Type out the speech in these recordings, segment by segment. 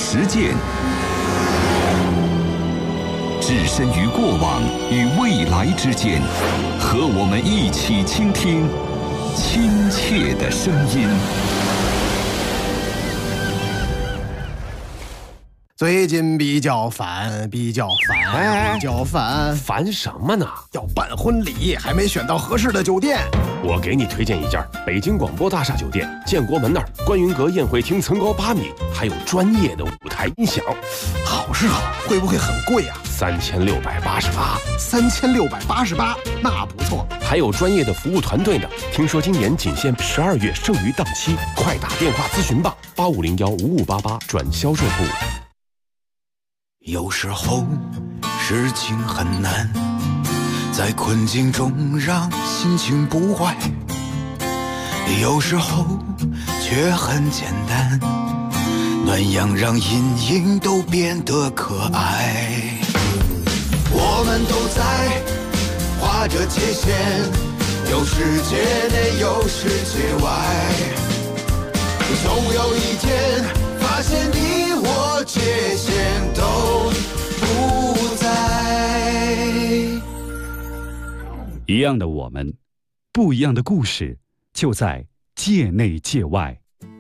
实践，置身于过往与未来之间，和我们一起倾听亲切的声音。 最近比较烦， 烦什么呢？ 要办婚礼，还没选到合适的酒店。 我给你推荐一家北京广播大厦酒店，建国门那儿观云阁宴会厅层高8米，还有专业的舞台音响。 好是好，会不会很贵啊 ？3688。 3688，那不错。 还有专业的服务团队呢。听说今年仅限12月剩余档期，快打电话咨询吧，85015588转销售部。 有时候事情很难，在困境中让心情不坏，有时候却很简单，暖阳让阴影都变得可爱。我们都在划着界限，有世界内有世界外，总有一天发现你我界限都不在。 一样的我们，不一样的故事，就在界内界外。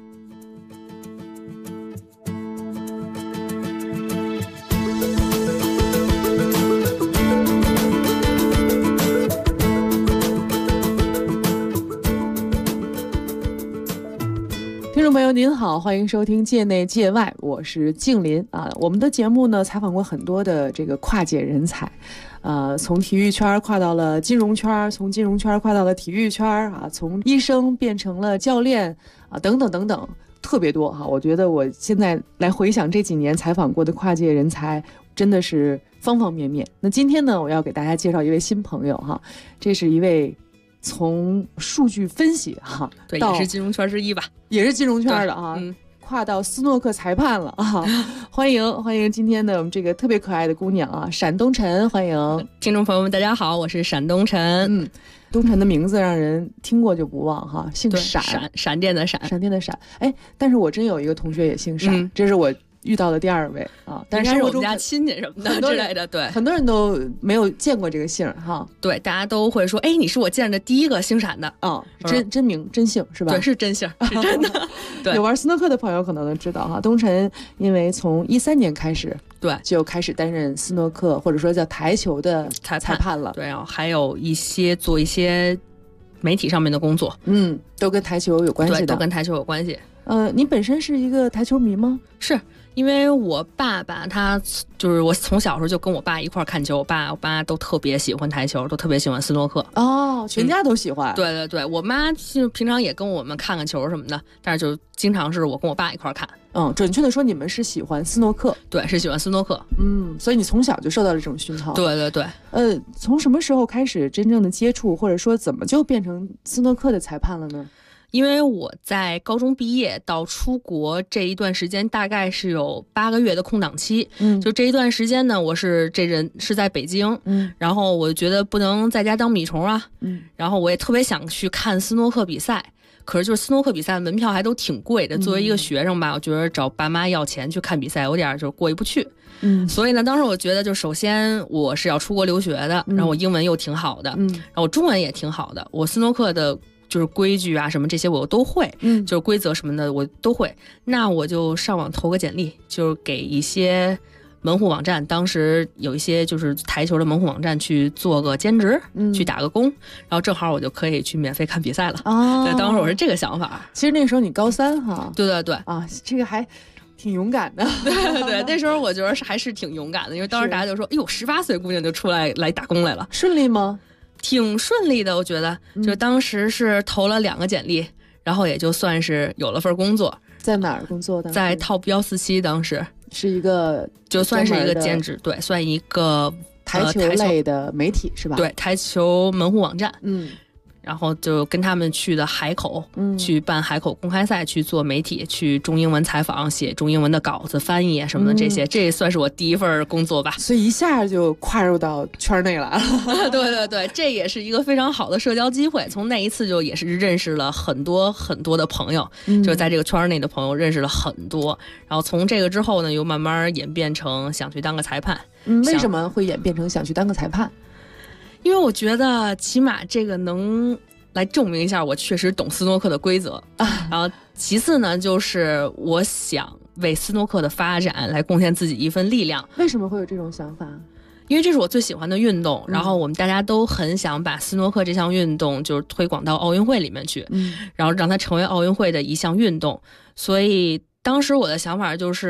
听众朋友您好，欢迎收听界内界外，我是静林啊。我们的节目呢，采访过很多的这个跨界人才，从体育圈跨到了金融圈，从金融圈跨到了体育圈啊，从医生变成了教练啊，等等等等，特别多哈。我觉得我现在来回想这几年采访过的跨界人才，真的是方方面面。那今天呢，我要给大家介绍一位新朋友哈，这是一位从数据分析哈， 对，也是金融圈之一吧， 也是金融圈的啊，跨到斯诺克裁判了啊！欢迎今天的我们这个特别可爱的姑娘啊，闪东辰，欢迎听众朋友们，大家好，我是闪东辰。 东辰的名字让人听过就不忘哈，姓闪， 闪电的闪， 闪电的闪。哎，但是我真有一个同学也姓闪，这是我遇到的第二位啊，但是我们家亲戚什么的之类的，对， 很多人都没有见过这个姓哈。 对，大家都会说，哎，你是我见的第一个姓闪的啊，真名真姓是吧？ 对，是真姓，是真的。对， 有玩斯诺克的朋友可能都知道哈，东辰因为从13年开始， 对， 就开始担任斯诺克或者说叫台球的裁判了。 对，然后还有做一些媒体上面的工作， 都跟台球有关系的， 对，都跟台球有关系。 你本身是一个台球迷吗？ 是。因为我爸爸他就是我从小时候就跟我爸一块看球，我爸都特别喜欢台球，都特别喜欢斯诺克。 哦，全家都喜欢。 对对对，我妈就平常也跟我们看球什么的，但是就经常是我跟我爸一块看。 准确的说，你们是喜欢斯诺克？ 对，是喜欢斯诺克。 所以你从小就受到了这种熏陶。 对对对。 从什么时候开始真正的接触，或者说怎么就变成斯诺克的裁判了呢？ 因为我在高中毕业到出国这一段时间大概是有8个月的空档期，就这一段时间呢，我是在北京，然后我觉得不能在家当米虫啊，然后我也特别想去看斯诺克比赛，可是就是斯诺克比赛的门票还都挺贵的，作为一个学生吧，我觉得找爸妈要钱去看比赛有点就过意不去，所以呢，当时我觉得就首先我是要出国留学的，然后我英文又挺好的，然后我中文也挺好的，我斯诺克的就是规矩啊什么这些我都会，就是规则什么的我都会，那我就上网投个简历，就是给一些门户网站，当时有一些就是台球的门户网站去做个兼职，去打个工，然后正好我就可以去免费看比赛了。对，当时我是这个想法。 其实那时候你高3哈？ 对对对啊，这个还挺勇敢的。 对对对，那时候我觉得还是挺勇敢的，因为当时大家就说，哎呦，18岁姑娘就出来打工来了， 顺利吗？ 挺顺利的，我觉得，就当时是投了2个简历，然后也就算是有了份工作。 在哪儿工作的？ 在 Top 147，当时是一个， 就算是一个兼职，对，算一个台球类的媒体是吧？ 对，台球门户网站。 然后就跟他们去的海口，去办海口公开赛，去做媒体，去中英文采访，写中英文的稿子、翻译啊什么的这些，这也算是我第一份工作吧。 所以一下就跨入到圈内了。 对对对，这也是一个非常好的社交机会。从那一次就也是认识了很多很多的朋友，就是在这个圈内的朋友认识了很多。然后从这个之后呢，又慢慢演变成想去当个裁判。 为什么会演变成想去当个裁判？ 因为我觉得起码这个能来证明一下我确实懂斯诺克的规则，然后其次呢，就是我想为斯诺克的发展来贡献自己一份力量。 为什么会有这种想法？ 因为这是我最喜欢的运动，然后我们大家都很想把斯诺克这项运动就是推广到奥运会里面去，然后让它成为奥运会的一项运动。所以当时我的想法就是，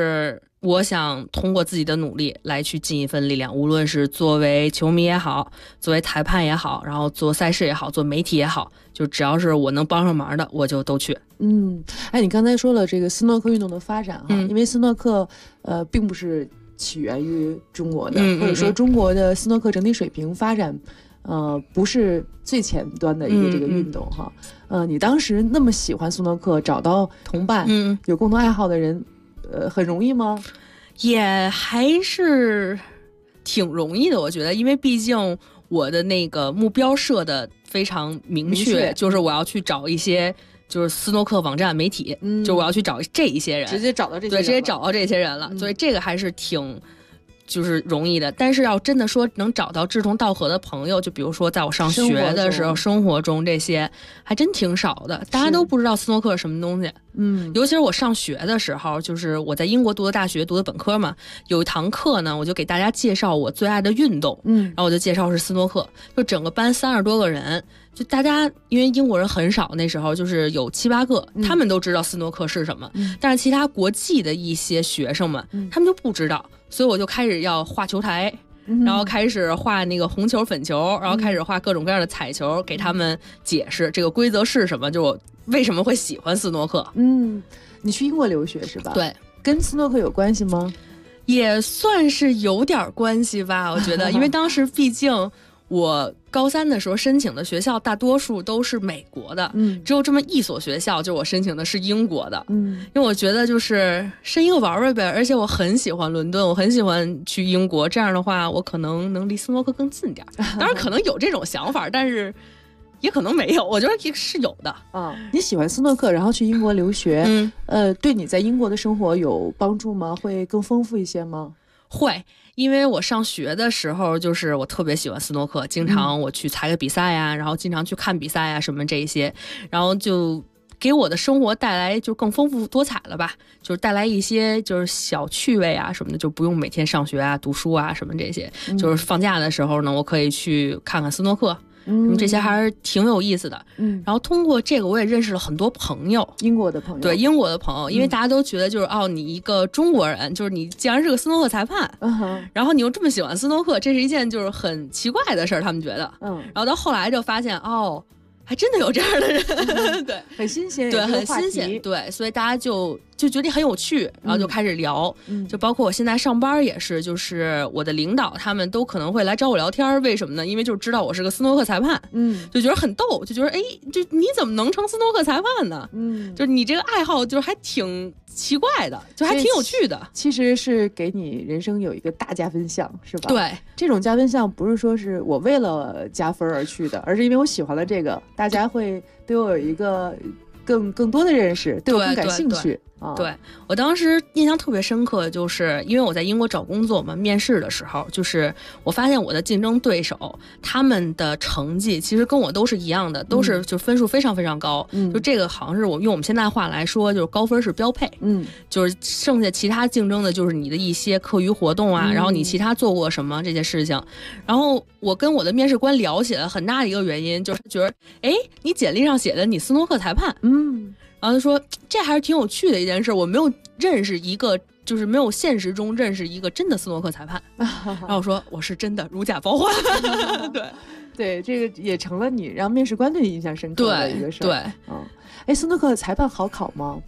我想通过自己的努力来去尽一份力量，无论是作为球迷也好，作为裁判也好，然后做赛事也好，做媒体也好，就只要是我能帮上忙的，我就都去。 你刚才说了这个斯诺克运动的发展哈，因为斯诺克并不是起源于中国的，或者说中国的斯诺克整体水平发展不是最前端的一个这个运动哈。你当时那么喜欢斯诺克，找到同伴，有共同爱好的人，很容易吗？ 也还是挺容易的，我觉得，因为毕竟我的那个目标设的非常明确，就是我要去找一些就是斯诺克网站媒体，就我要去找这一些人， 直接找到这些人， 对，直接找到这些人了，所以这个还是挺就是容易的。但是要真的说能找到志同道合的朋友，就比如说在我上学的时候，生活中这些还真挺少的，大家都不知道斯诺克是什么东西。尤其是我上学的时候，就是我在英国读的大学，读的本科嘛，有一堂课呢，我就给大家介绍我最爱的运动，然后我就介绍是斯诺克，就整个班30多个人，就大家因为英国人很少，那时候就是有7、8个，他们都知道斯诺克是什么，但是其他国际的一些学生们，他们就不知道，所以我就开始要画球台。然后开始画那个红球粉球，然后开始画各种各样的彩球，给他们解释这个规则是什么，就我为什么会喜欢斯诺克。 你去英国留学是吧？ 对， 跟斯诺克有关系吗？ 也算是有点关系吧，我觉得，因为当时毕竟我高3的时候申请的学校大多数都是美国的，只有这么一所学校，就我申请的是英国的，因为我觉得就是申一个玩玩呗，而且我很喜欢伦敦，我很喜欢去英国，这样的话我可能能离斯诺克更近点。当然可能有这种想法，但是也可能没有，我觉得也是有的。 你喜欢斯诺克，然后去英国留学，对你在英国的生活有帮助吗？会更丰富一些吗？ 会，因为我上学的时候，就是我特别喜欢斯诺克，经常我去参加比赛呀，然后经常去看比赛呀，什么这一些，然后就给我的生活带来就更丰富多彩了吧，就是带来一些就是小趣味啊什么的，就不用每天上学啊、读书啊什么这些，就是放假的时候呢，我可以去看看斯诺克。这些还是挺有意思的。然后通过这个，我也认识了很多朋友， 英国的朋友。 对，英国的朋友，因为大家都觉得就是你一个中国人，就是你既然是个斯诺克裁判，然后你又这么喜欢斯诺克，这是一件就是很奇怪的事儿，他们觉得。然后到后来就发现还真的有这样的人，对， 很新鲜， 对，很新鲜，对，所以大家就觉得很有趣，然后就开始聊，就包括我现在上班也是，就是我的领导他们都可能会来找我聊天，为什么呢？因为就知道我是个斯诺克裁判，就觉得很逗，就觉得就你怎么能成斯诺克裁判呢？就是你这个爱好就还挺奇怪的，就还挺有趣的。 其实是给你人生有一个大加分项，是吧？ 对， 这种加分项不是说是我为了加分而去的，而是因为我喜欢了这个，大家会对我有一个更多的认识，对我更感兴趣。 对，我当时印象特别深刻，就是因为我在英国找工作嘛，面试的时候，就是我发现我的竞争对手他们的成绩其实跟我都是一样的，都是就分数非常非常高，就这个好像是用我们现在话来说，就是高分是标配，就是剩下其他竞争的就是你的一些课余活动啊，然后你其他做过什么这些事情。然后我跟我的面试官聊起来，很大的一个原因就是觉得，你简历上写的你斯诺克裁判，然后他说这还是挺有趣的一件事，我没有认识一个，就是没有现实中认识一个真的斯诺克裁判。然后我说我是真的，如假包换。 对，这个也成了你让面试官对你印象深刻的一个事儿。 对， 斯诺克裁判好考吗？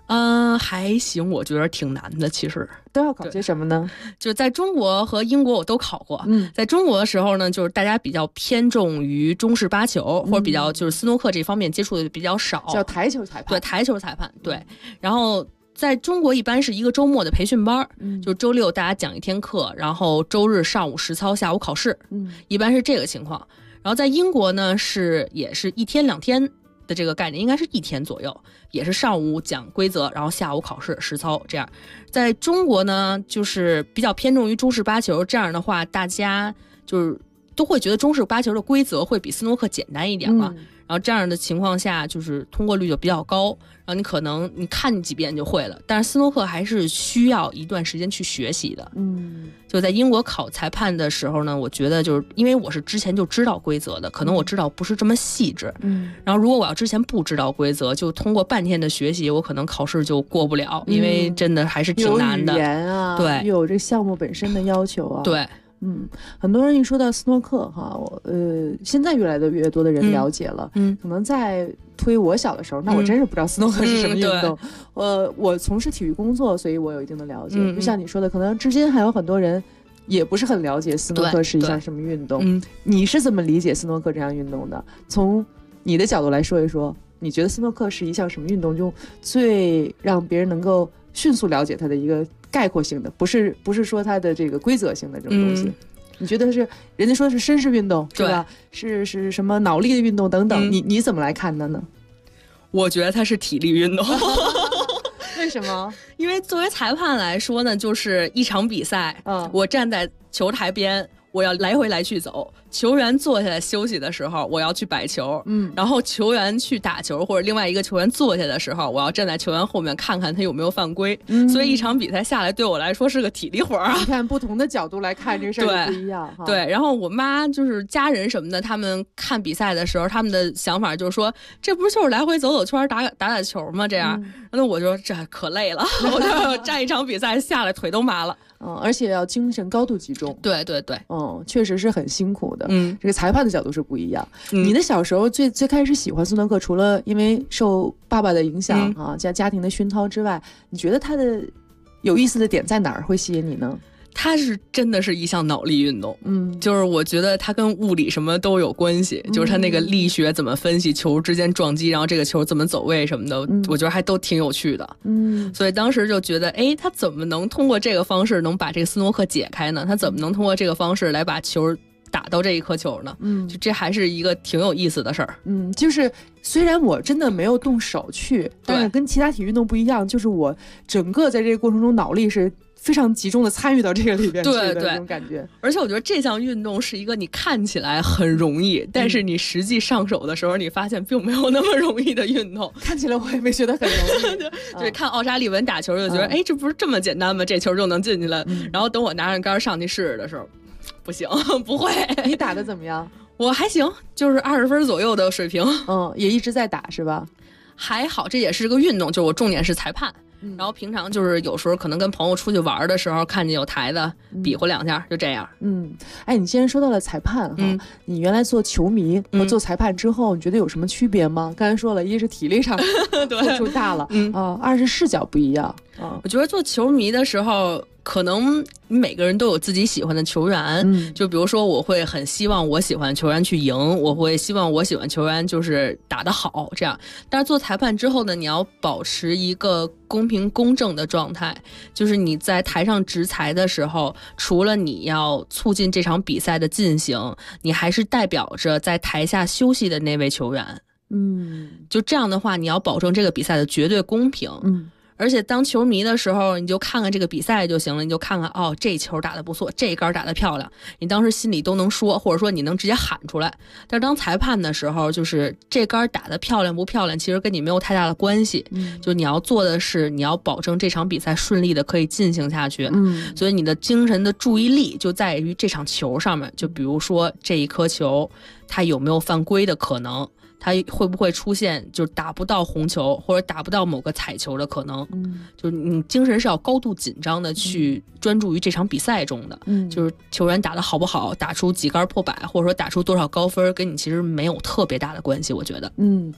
还行，我觉得挺难的。其实都要考些什么呢？ 就是在中国和英国我都考过。在中国的时候呢，就是大家比较偏重于中式八球，或者比较就是斯诺克这方面接触的比较少， 叫台球裁判。 对，台球裁判。对，然后在中国一般是一个周末的培训班，就周六大家讲一天课，然后周日上午实操，下午考试，一般是这个情况。然后在英国呢也是1天2天的这个概念，应该是1天左右，也是上午讲规则，然后下午考试实操这样。在中国呢，就是比较偏重于中式八球，这样的话大家就是都会觉得中式八球的规则会比斯诺克简单一点嘛。然后这样的情况下，就是通过率就比较高，然后你可能你看几遍就会了。但是斯诺克还是需要一段时间去学习的。就在英国考裁判的时候呢，我觉得就是因为我是之前就知道规则的，可能我知道不是这么细致。然后如果我要之前不知道规则，就通过半天的学习，我可能考试就过不了，因为真的还是挺难的。 有语言啊， 对， 有这项目本身的要求啊， 对。 很多人一说到斯诺克哈，现在越来越多的人了解了。可能在推我小的时候，那我真是不知道斯诺克是什么运动。我从事体育工作，所以我有一定的了解。就像你说的，可能至今还有很多人也不是很了解斯诺克是一项什么运动。你是怎么理解斯诺克这项运动的？从你的角度来说一说，你觉得斯诺克是一项什么运动，就最让别人能够迅速了解它的一个概括性的，不是说它的这个规则性的这种东西。你觉得是人家说是绅士运动是吧？是什么脑力的运动等等，你怎么来看的呢？ 我觉得它是体力运动。 为什么？ 因为作为裁判来说呢，就是一场比赛，我站在球台边，我要来回来去走，球员坐下来休息的时候，我要去摆球，然后球员去打球，或者另外一个球员坐下的时候，我要站在球员后面看看他有没有犯规。所以一场比赛下来，对我来说是个体力活啊。 你看不同的角度来看这事儿不一样。 对，然后我妈就是家人什么的，他们看比赛的时候，他们的想法就是说，这不是就是来回走走圈打球吗？这样，那我说这可累了，我就站一场比赛下来腿都麻了。 而且要精神高度集中。 对， 确实是很辛苦的。这个裁判的角度是不一样。你的小时候最开始喜欢斯诺克，除了因为受爸爸的影响加家庭的熏陶之外，你觉得它的有意思的点在哪儿会吸引你呢？ 它是真的是一项脑力运动，就是我觉得它跟物理什么都有关系，就是它那个力学怎么分析球之间撞击，然后这个球怎么走位什么的，我觉得还都挺有趣的。所以当时就觉得，他怎么能通过这个方式能把这个斯诺克解开呢？他怎么能通过这个方式来把球打到这一颗球呢？就这还是一个挺有意思的事儿。 就是虽然我真的没有动手去，但是跟其他体育运动不一样，就是我整个在这个过程中脑力是非常集中的参与到这个里边去的那种感觉。 而且我觉得这项运动是一个你看起来很容易，但是你实际上手的时候，你发现并没有那么容易的运动。 看起来我也没觉得很容易。 对，看奥沙利文打球就觉得，这不是这么简单吗？这球就能进去了。然后等我拿着杆上去试的时候，不行，不会。 你打的怎么样？ 我还行，就是20分左右的水平。 也一直在打是吧？ 还好，这也是个运动，就是我重点是裁判。然后平常就是有时候可能跟朋友出去玩的时候，看见有台子比划2下，就这样。 你既然说到了裁判哈，你原来做球迷和做裁判之后，你觉得有什么区别吗？刚才说了，一是体力上付出大了，二是视角不一样。 我觉得做球迷的时候，可能每个人都有自己喜欢的球员，就比如说我会很希望我喜欢的球员去赢，我会希望我喜欢球员就是打得好这样。但是做裁判之后呢，你要保持一个公平公正的状态，就是你在台上执裁的时候，除了你要促进这场比赛的进行，你还是代表着在台下休息的那位球员。就这样的话，你要保证这个比赛的绝对公平。而且当球迷的时候，你就看看这个比赛就行了，你就看看这球打得不错，这杆打得漂亮，你当时心里都能说，或者说你能直接喊出来。但是当裁判的时候，就是这杆打得漂亮不漂亮，其实跟你没有太大的关系。就你要做的是，你要保证这场比赛顺利的可以进行下去。所以你的精神的注意力就在于这场球上面，就比如说这一颗球，它有没有犯规的可能。它会不会出现就打不到红球或者打不到某个彩球的可能？就是你精神是要高度紧张的去专注于这场比赛中的。就是球员打得好不好，打出几杆破百，或者说打出多少高分，跟你其实没有特别大的关系，我觉得。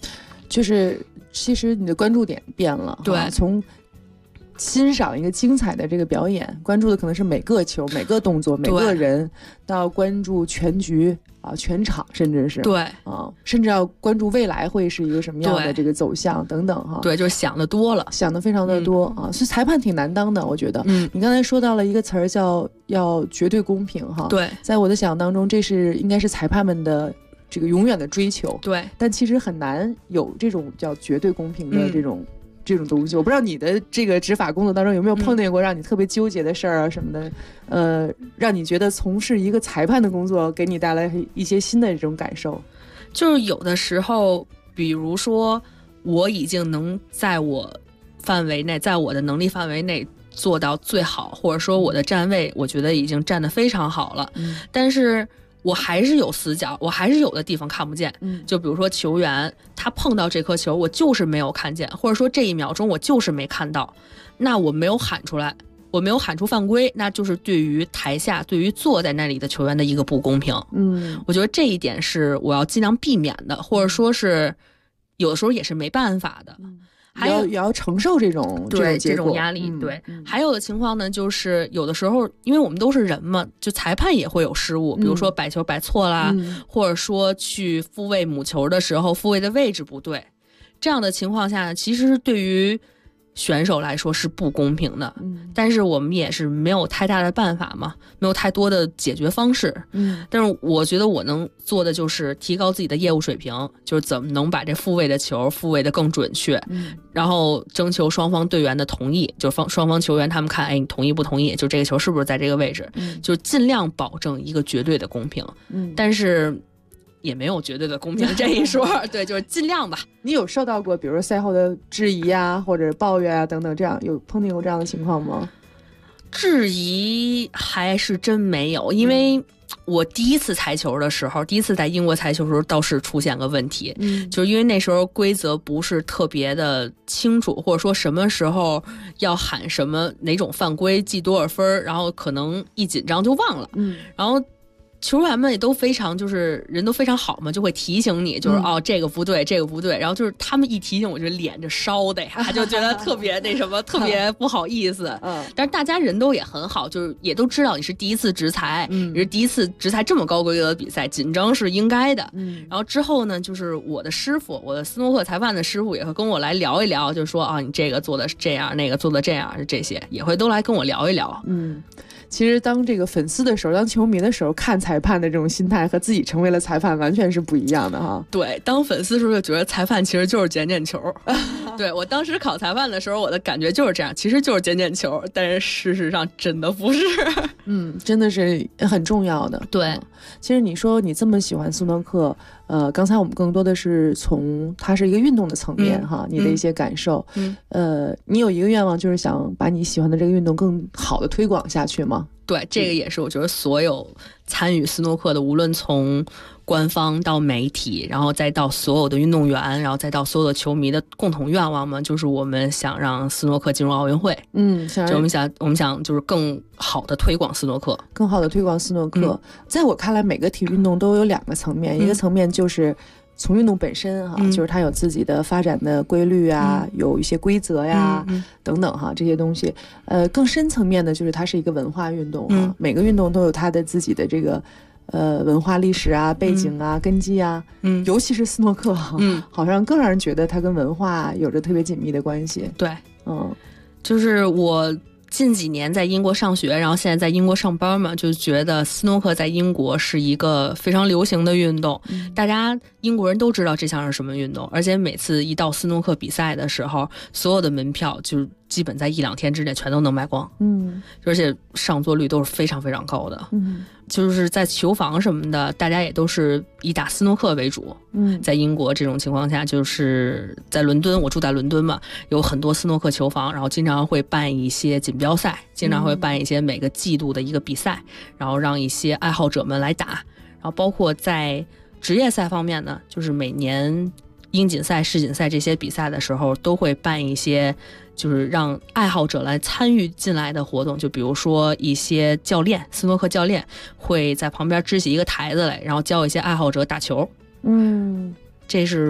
就是其实你的关注点变了， 对， 从欣赏一个精彩的这个表演，关注的可能是每个球、每个动作、每个人，到关注全局啊、全场，甚至是对啊，甚至要关注未来会是一个什么样的这个走向等等哈。 对，就是想的多了， 想的非常的多啊，所以裁判挺难当的，我觉得。你刚才说到了一个词儿叫要绝对公平哈。 对， 在我的想当中，这是应该是裁判们的这个永远的追求。 对， 但其实很难有这种叫绝对公平的这种东西。我不知道你的这个执法工作当中有没有碰见过让你特别纠结的事儿啊什么的，让你觉得从事一个裁判的工作给你带来一些新的这种感受。 就是有的时候，比如说我已经能在我范围内，在我的能力范围内做到最好，或者说我的站位我觉得已经站得非常好了，但是我还是有死角，我还是有的地方看不见。就比如说球员他碰到这颗球，我就是没有看见，或者说这一秒钟我就是没看到，那我没有喊出来，我没有喊出犯规，那就是对于台下、对于坐在那里的球员的一个不公平。我觉得这一点是我要尽量避免的，或者说是有的时候也是没办法的。还有也要承受这种压力。对，还有的情况呢，就是有的时候因为我们都是人嘛，就裁判也会有失误，比如说摆球摆错啦，或者说去复位母球的时候复位的位置不对，这样的情况下呢，其实对于选手来说是不公平的，但是我们也是没有太大的办法嘛，没有太多的解决方式。但是我觉得我能做的就是提高自己的业务水平，就是怎么能把这复位的球复位的更准确，然后征求双方队员的同意，就双方球员他们看，哎，你同意不同意？就这个球是不是在这个位置？就尽量保证一个绝对的公平。但是也没有绝对的公平这一说，对，就是尽量吧。 你有受到过比如说赛后的质疑啊，或者抱怨啊等等，这样有碰见过这样的情况吗？ 质疑还是真没有，因为我第一次裁球的时候，第一次在英国裁球的时候倒是出现个问题，就是因为那时候规则不是特别的清楚，或者说什么时候要喊什么哪种犯规记多少分，然后可能一紧张就忘了，然后球员们也都非常就是人都非常好嘛，就会提醒你，就是哦这个不对这个不对，然后就是他们一提醒我就脸就烧的呀，就觉得特别那什么特别不好意思。但是大家人都也很好，就是也都知道你是第一次执裁，也是第一次执裁这么高规格的比赛，紧张是应该的。然后之后呢，就是我的师傅，我的斯诺克裁判的师傅也会跟我来聊一聊，就是说啊你这个做的是这样，那个做的这样，这些也会都来跟我聊一聊。 其实当这个粉丝的时候，当球迷的时候，看裁判的这种心态和自己成为了裁判完全是不一样的哈。 对，当粉丝的时候就觉得裁判其实就是捡捡球。对，我当时考裁判的时候，我的感觉就是这样，其实就是捡捡球，但是事实上真的不是。 真的是很重要的。 对， 其实你说你这么喜欢斯诺克，刚才我们更多的是从它是一个运动的层面哈，你的一些感受。你有一个愿望，就是想把你喜欢的这个运动更好的推广下去吗？ 对，这个也是我觉得所有参与斯诺克的，无论从官方到媒体，然后再到所有的运动员，然后再到所有的球迷的共同愿望嘛，就是我们想让斯诺克进入奥运会。就我们想就是更好的推广斯诺克， 更好的推广斯诺克。在我看来，每个体育运动都有两个层面，一个层面就是从运动本身哈，就是它有自己的发展的规律啊，有一些规则呀，等等哈，这些东西。更深层面的就是它是一个文化运动哈，每个运动都有它的自己的这个文化历史啊、背景啊、根基啊。尤其是斯诺克哈，好像更让人觉得它跟文化有着特别紧密的关系。 对，就是我近几年在英国上学，然后现在在英国上班嘛，就觉得斯诺克在英国是一个非常流行的运动，大家英国人都知道这项是什么运动，而且每次一到斯诺克比赛的时候，所有的门票就基本在1-2天之内全都能卖光，而且上座率都是非常非常高的，就是在球房什么的，大家也都是以打斯诺克为主。在英国这种情况下，就是在伦敦，我住在伦敦嘛，有很多斯诺克球房，然后经常会办一些锦标赛，经常会办一些每个季度的一个比赛，然后让一些爱好者们来打。然后包括在职业赛方面呢，就是每年英锦赛、世锦赛这些比赛的时候，都会办一些就是让爱好者来参与进来的活动，就比如说一些教练，斯诺克教练会在旁边支起一个台子来，然后教一些爱好者打球。这是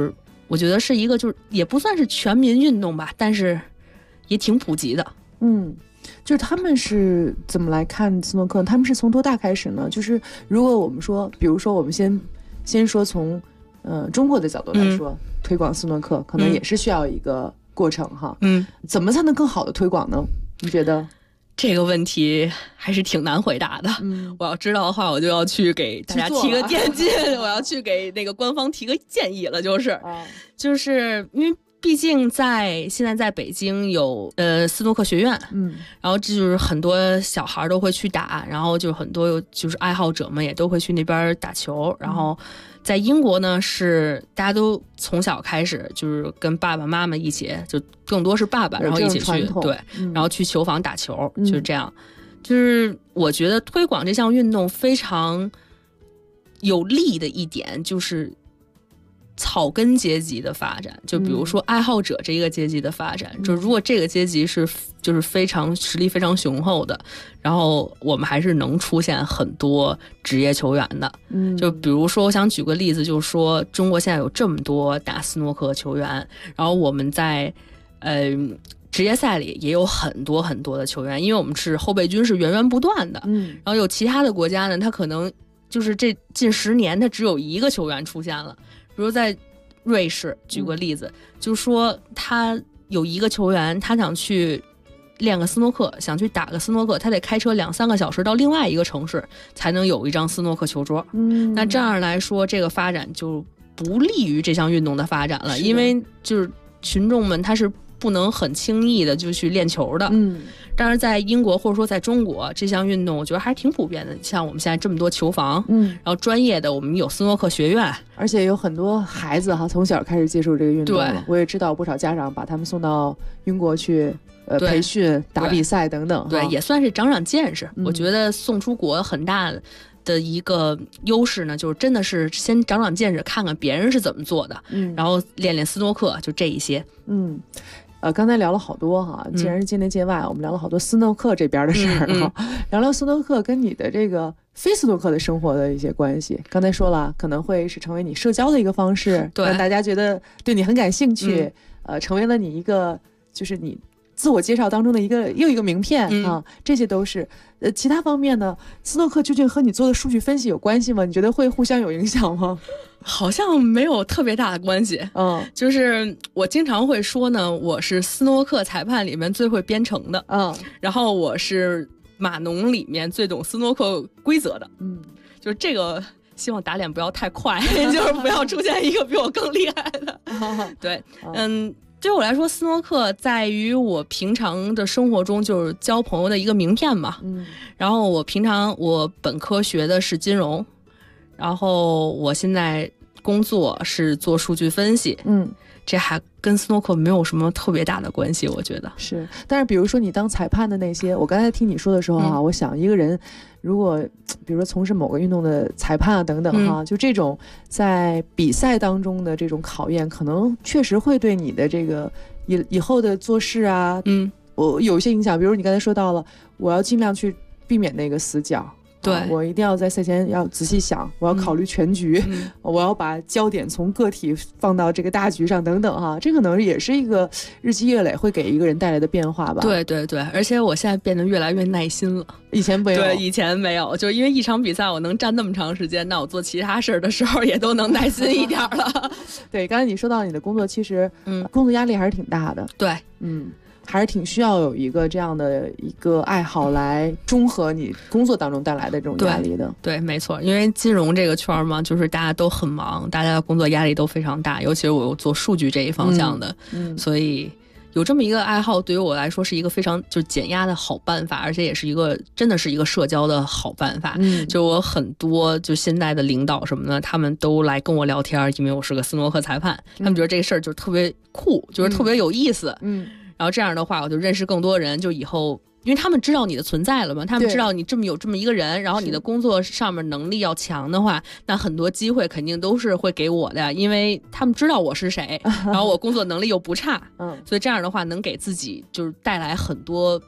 我觉得是一个就是也不算是全民运动吧，但是也挺普及的。 就是他们是怎么来看斯诺克？他们是从多大开始呢？就是如果我们说，比如说我们先说从中国的角度来说，推广斯诺克可能也是需要一个过程哈。怎么才能更好的推广呢？你觉得？ 这个问题还是挺难回答的。我要知道的话，我就要去给大家提个建议，我要去给那个官方提个建议了，就是因为毕竟现在在北京有斯诺克学院，然后就是很多小孩都会去打，然后就很多就是爱好者们也都会去那边打球，然后在英国呢是大家都从小开始就是跟爸爸妈妈一起，就更多是爸爸，然后一起去对，然后去球房打球，就是这样。就是我觉得推广这项运动非常有利的一点就是草根阶级的发展，就比如说爱好者这个阶级的发展，就如果这个阶级就是非常实力非常雄厚的，然后我们还是能出现很多职业球员的。就比如说我想举个例子，就是说中国现在有这么多打斯诺克球员，然后我们在职业赛里也有很多很多的球员，因为我们是后备军是源源不断的。然后有其他的国家呢，他可能就是这近10年他只有一个球员出现了。比如在瑞士，举个例子，就是说他有一个球员，他想去练个斯诺克，想去打个斯诺克，他得开车2-3个小时到另外一个城市才能有一张斯诺克球桌。那这样来说，这个发展就不利于这项运动的发展了，因为就是群众们他是不能很轻易的就去练球的。但是在英国或者说在中国，这项运动我觉得还是挺普遍的。像我们现在这么多球房，然后专业的我们有斯诺克学院， 而且有很多孩子从小开始接触这个运动了。我也知道不少家长把他们送到英国去培训、打比赛等等。 对，也算是长见识。我觉得送出国很大的一个优势呢，就是真的是先长见识，看看别人是怎么做的，然后练练斯诺克，就这一些。 刚才聊了好多哈，既然是界内界外，我们聊了好多斯诺克这边的事儿哈，聊聊斯诺克跟你的这个非斯诺克的生活的一些关系。刚才说了，可能会是成为你社交的一个方式，让大家觉得对你很感兴趣，成为了你一个就是你自我介绍当中的又一个名片啊，这些都是。其他方面呢，斯诺克究竟和你做的数据分析有关系吗？你觉得会互相有影响吗？ 好像没有特别大的关系。就是我经常会说呢，我是斯诺克裁判里面最会编程的，然后我是码农里面最懂斯诺克规则的。就是这个希望打脸不要太快，就是不要出现一个比我更厉害的。对，对我来说，斯诺克在于我平常的生活中就是交朋友的一个名片嘛。然后我本科学的是金融，然后我现在工作是做数据分析。这还跟斯诺克没有什么特别大的关系，我觉得是。但是比如说你当裁判的那些，我刚才听你说的时候我想一个人如果比如说从事某个运动的裁判等等就这种在比赛当中的这种考验，可能确实会对你的这个以后的做事啊，我有一些影响。比如你刚才说到了，我要尽量去避免那个死角。对，我一定要在赛前要仔细想，我要考虑全局，我要把焦点从个体放到这个大局上等等这可能也是一个日积月累会给一个人带来的变化吧。 对，而且我现在变得越来越耐心了， 以前没有。 对，以前没有，就因为一场比赛我能站那么长时间，那我做其他事儿的时候也都能耐心一点了。 对，刚才你说到你的工作，其实工作压力还是挺大的。 对， 还是挺需要有一个这样的一个爱好来中和你工作当中带来的这种压力的。 对，没错，因为金融这个圈嘛，就是大家都很忙，大家的工作压力都非常大，尤其是我做数据这一方向的，所以有这么一个爱好对于我来说是一个非常就是减压的好办法，而且也是一个真的是一个社交的好办法。就我很多就现在的领导什么的，他们都来跟我聊天，因为我是个斯诺克裁判，他们觉得这个事儿就特别酷，就是特别有意思。然后这样的话我就认识更多人，就以后因为他们知道你的存在了嘛，他们知道你有这么一个人，然后你的工作上面能力要强的话，那很多机会肯定都是会给我的，因为他们知道我是谁，然后我工作能力又不差，所以这样的话能给自己就是带来很多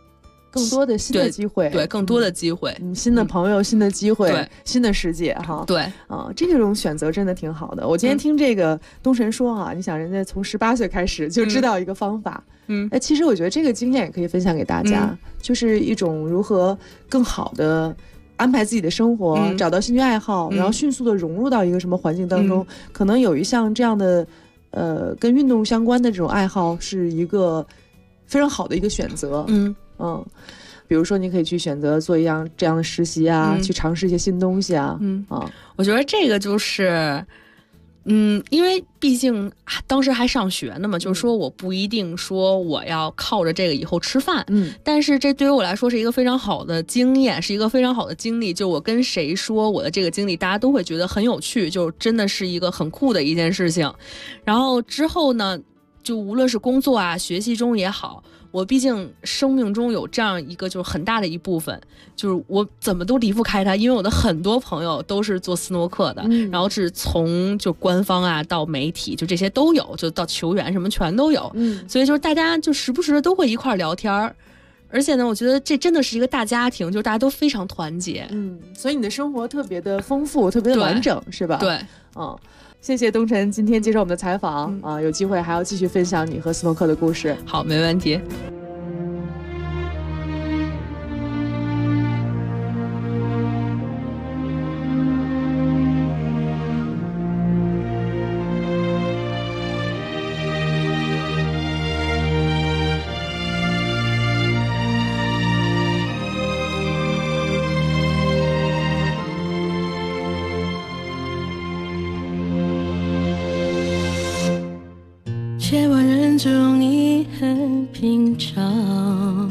更多的新的机会， 对，更多的机会， 新的朋友，新的机会， 对， 新的世界哈。 对这种选择真的挺好的。我今天听这个东神说啊，你想人家从18岁开始就知道一个方法，其实我觉得这个经验也可以分享给大家，就是一种如何更好的安排自己的生活，找到兴趣爱好，然后迅速的融入到一个什么环境当中，可能有一项这样的跟运动相关的这种爱好是一个非常好的一个选择。比如说你可以去选择做这样的实习啊，去尝试一些新东西啊。 我觉得这个就是因为毕竟当时还上学呢嘛，就是说我不一定说我要靠着这个以后吃饭，但是这对于我来说是一个非常好的经验，是一个非常好的经历。就我跟谁说我的这个经历，大家都会觉得很有趣，就真的是一个很酷的一件事情。然后之后呢，就无论是工作啊、学习中也好，我毕竟生命中有这样一个就是很大的一部分，就是我怎么都离不开它，因为我的很多朋友都是做斯诺克的，然后是从就官方啊到媒体，就这些都有，就到球员什么全都有，所以就是大家就时不时的都会一块聊天儿。而且呢，我觉得这真的是一个大家庭，就是大家都非常团结。 所以你的生活特别的丰富，特别的完整，是吧？ 对， 谢谢东辰今天接受我们的采访有机会还要继续分享你和斯诺克的故事。 好，没问题。 千万人中你很平常，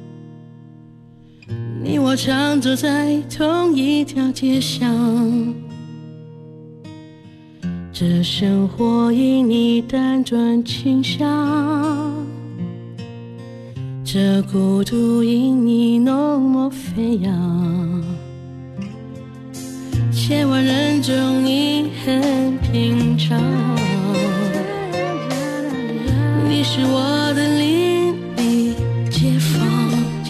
你我常走在同一条街上，这生活因你辗转倾向，这孤独因你浓墨飞扬。千万人中你很平常，你是我的邻里街坊，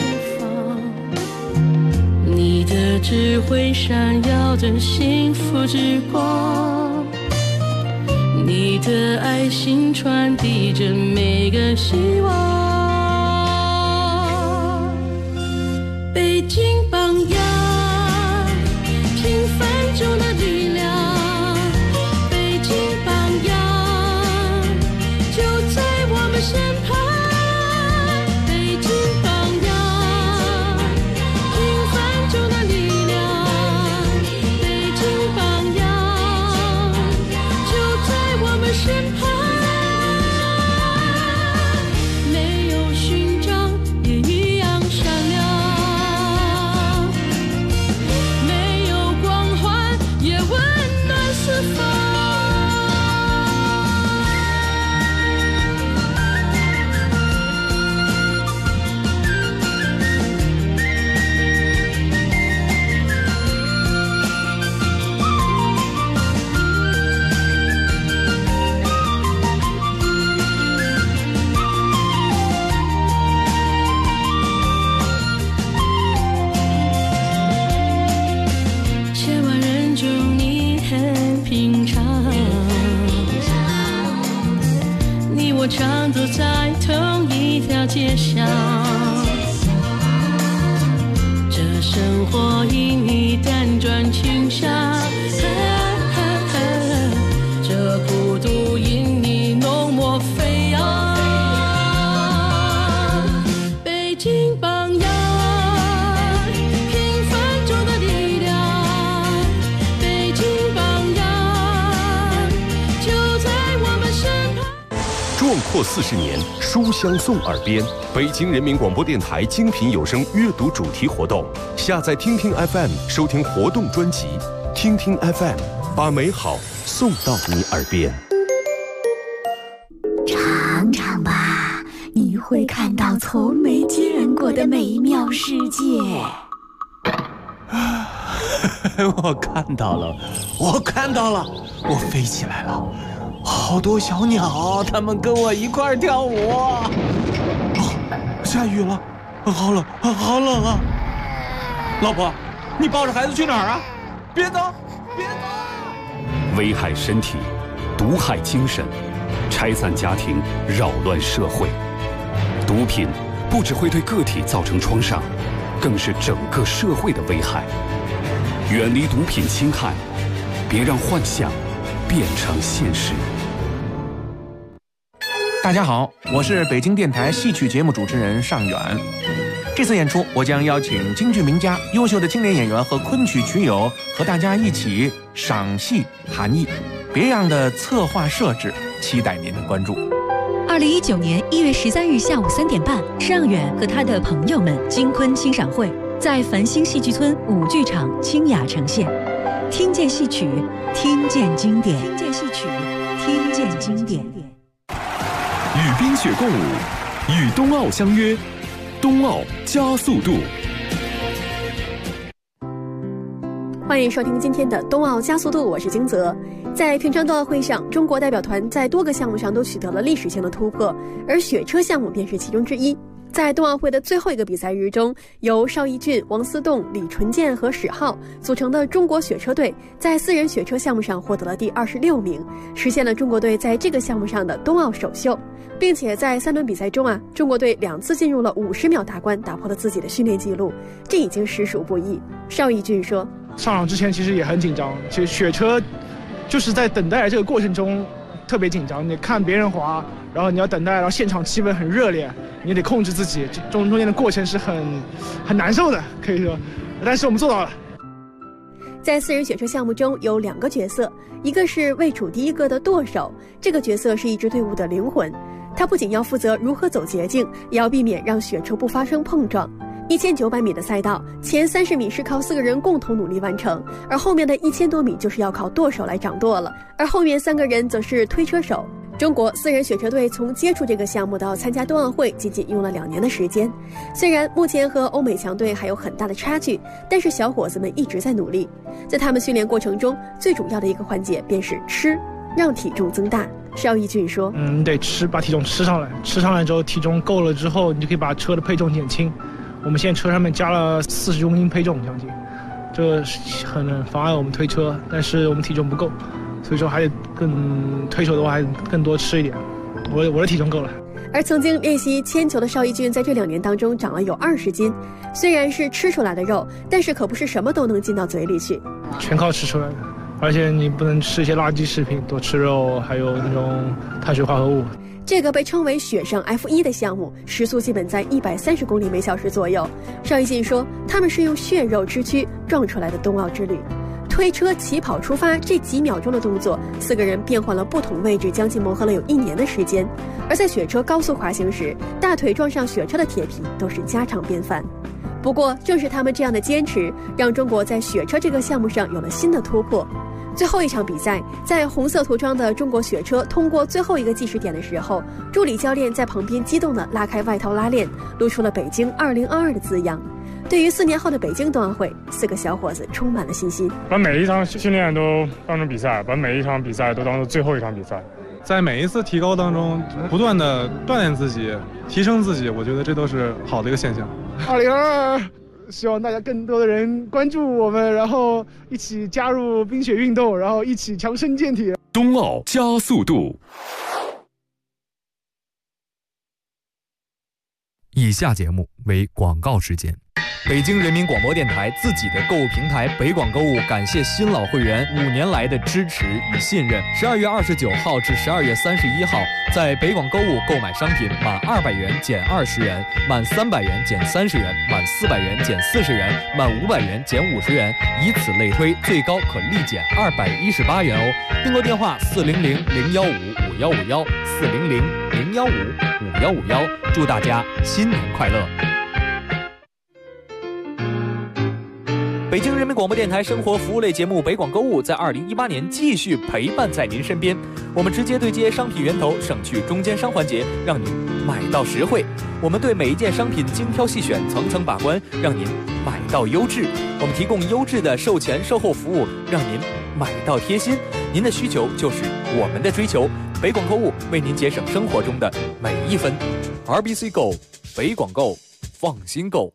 你的智慧闪耀着幸福之光，你的爱心传递着每个希望。北京榜样，平凡中的力量，北京榜样就在我们身旁。北京榜样，平凡中的力量，北京榜样就在我们身旁。没有勋章也一样闪亮，没有光环也温暖四方。千万人中你很平常，你我常走在同一条街上，这生活因你辗转倾向，这孤独因你浓墨飞扬。北京榜样，平凡中的力量，北京榜样就在我们身旁。 壮阔40年，书香送耳边。北京人民广播电台精品有声阅读主题活动，下载听听 FM 收听活动专辑，听听 FM 把美好送到你耳边。 尝尝吧，你会看到从没见过的美妙世界。 我看到了，我看到了，我飞起来了，好多小鸟，它们跟我一块儿跳舞。哦，下雨了， 好冷，好冷啊！老婆，你抱着孩子去哪儿啊？别走，别走！ 危害身体，毒害精神，拆散家庭，扰乱社会。毒品不只会对个体造成创伤，更是整个社会的危害。远离毒品侵害，别让幻想变成现实。 大家好，我是北京电台戏曲节目主持人尚远。这次演出，我将邀请京剧名家、优秀的青年演员和昆曲曲友和大家一起赏戏含艺，别样的策划设置，期待您的关注。 2019年1月13日下午3点半，尚远和他的朋友们京昆欣赏会在繁星戏剧村舞剧场清雅呈现。听见戏曲，听见经典；听见戏曲，听见经典。 与冰雪共舞，与冬奥相约，冬奥加速度。 欢迎收听今天的冬奥加速度，我是金泽。在平昌冬奥会上，中国代表团在多个项目上都取得了历史性的突破，而雪车项目便是其中之一。在冬奥会的最后一个比赛日中，由邵逸俊、王思栋、李纯健和史浩组成的中国雪车队在4人雪车项目上获得了第26名，实现了中国队在这个项目上的冬奥首秀。并且在3轮比赛中中国队2次进入了50秒大关，打破了自己的训练记录，这已经实属不易。邵逸俊说： 上场之前其实也很紧张，其实雪车就是在等待这个过程中特别紧张，你看别人滑，然后你要等待，然后现场气氛很热烈，你得控制自己，中间的过程是很难受的，可以说，但是我们做到了。 在4人雪车项目中有2个角色，一个是位处第1个的舵手，这个角色是一支队伍的灵魂，他不仅要负责如何走捷径，也要避免让雪车不发生碰撞。1900米的赛道，前30米是靠4个人共同努力完成，而后面的1000多米就是要靠舵手来掌舵了，而后面3个人则是推车手。中国4人雪车队从接触这个项目到参加冬奥会仅仅用了2年的时间，虽然目前和欧美强队还有很大的差距，但是小伙子们一直在努力。在他们训练过程中，最主要的一个环节便是吃，让体重增大。邵逸俊说： 你得吃，把体重吃上来，吃上来之后体重够了之后，你就可以把车的配重减轻。我们现在车上面加了40公斤配重将近，这很妨碍我们推车，但是我们体重不够，所以说还得推手的话还更多吃一点。我的体重够了。 而曾经练习铅球的邵逸俊在这2年当中长了有20斤，虽然是吃出来的肉，但是可不是什么都能进到嘴里去， 全靠吃出来的。而且你不能吃一些垃圾食品，多吃肉，还有那种碳水化合物。 这个被称为雪上 F1 的项目，时速基本在130公里每小时左右。邵逸俊说，他们是用血肉之躯撞出来的冬奥之旅。推车起跑出发这几秒钟的动作，4个人变换了不同位置，将近磨合了有1年的时间。而在雪车高速滑行时，大腿撞上雪车的铁皮都是家常便饭。不过正是他们这样的坚持，让中国在雪车这个项目上有了新的突破。最后一场比赛，在红色涂装的中国雪车通过最后一个计时点的时候，助理教练在旁边激动地拉开外套拉链，露出了北京2022的字样。对于4年后的北京冬奥会，4个小伙子充满了信心， 把每一场训练都当成比赛，把每一场比赛都当做最后一场比赛， 在每一次提高当中不断地锻炼自己，提升自己，我觉得这都是好的一个现象。 2022希望大家更多的人关注我们，然后一起加入冰雪运动，然后一起强身健体。 冬奥加速度。 以下节目为广告时间。北京人民广播电台自己的购物平台北广购物感谢新老会员5年来的支持与信任。12月29号至12月31号，在北广购物购买商品满200元减20元，满300元减30元，满400元减40元，满500元减50元，以此类推，最高可立减218元哦。订购电话400-015-5151400-015-5155151。祝大家新年快乐！北京人民广播电台生活服务类节目北广购物在2018年继续陪伴在您身边。我们直接对接商品源头，省去中间商环节，让您买到实惠。我们对每一件商品精挑细选，层层把关，让您买到优质。我们提供优质的售前售后服务，让您买到贴心。您的需求就是我们的追求。北广购物为您节省生活中的每一分。RBC Go 北广购放心购。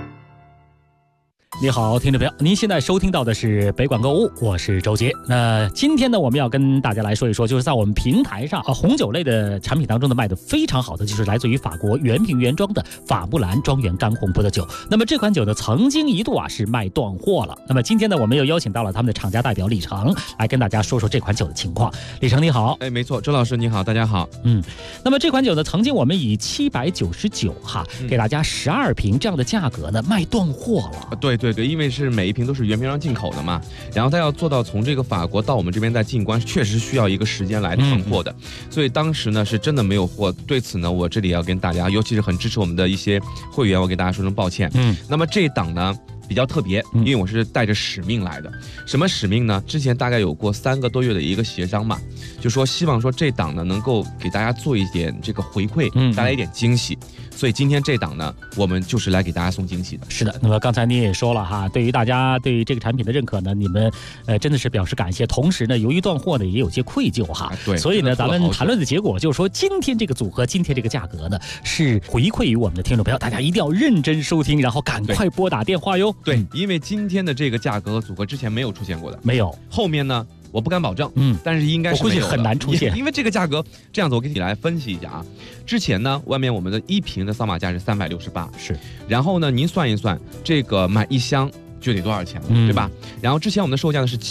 你好，听众朋友，您现在收听到的是北广购物，我是周杰。那今天呢，我们要跟大家来说一说，就是在我们平台上红酒类的产品当中呢，卖的非常好的，就是来自于法国原瓶原装的法布兰庄园干红葡萄酒。那么这款酒呢，曾经一度是卖断货了。那么今天呢，我们又邀请到了他们的厂家代表李成，来跟大家说说这款酒的情况。李成你好。 没错，周老师你好，大家好。 那么这款酒呢，曾经我们以799给大家12瓶这样的价格呢，卖断货了。 对，因为是每一瓶都是原瓶装进口的嘛，然后他要做到从这个法国到我们这边再进关，确实需要一个时间来囤货的，所以当时呢是真的没有货。对此呢，我这里要跟大家，尤其是很支持我们的一些会员，我给大家说声抱歉。那么这一档呢比较特别，因为我是带着使命来的。什么使命呢？之前大概有过3个多月的一个协商嘛，就说希望说这档呢能够给大家做一点这个回馈，带来一点惊喜。所以今天这档呢，我们就是来给大家送惊喜的。 是的，那么刚才你也说了哈，对于大家对于这个产品的认可呢，你们真的是表示感谢。同时呢，由于断货呢，也有些愧疚哈。 对， 所以呢，咱们谈论的结果就是说，今天这个组合，今天这个价格呢，是回馈于我们的听众朋友，大家一定要认真收听，然后赶快拨打电话哟。 对，因为今天的这个价格和组合之前没有出现过的， 没有。 后面呢？我不敢保证，但是应该是我估计很难出现， 因为这个价格这样子，我给你来分析一下啊。之前呢，外面我们的1瓶的扫码价是368， 是， 然后呢，您算一算，这个买1箱就得多少钱了，对吧？然后之前我们的售价呢是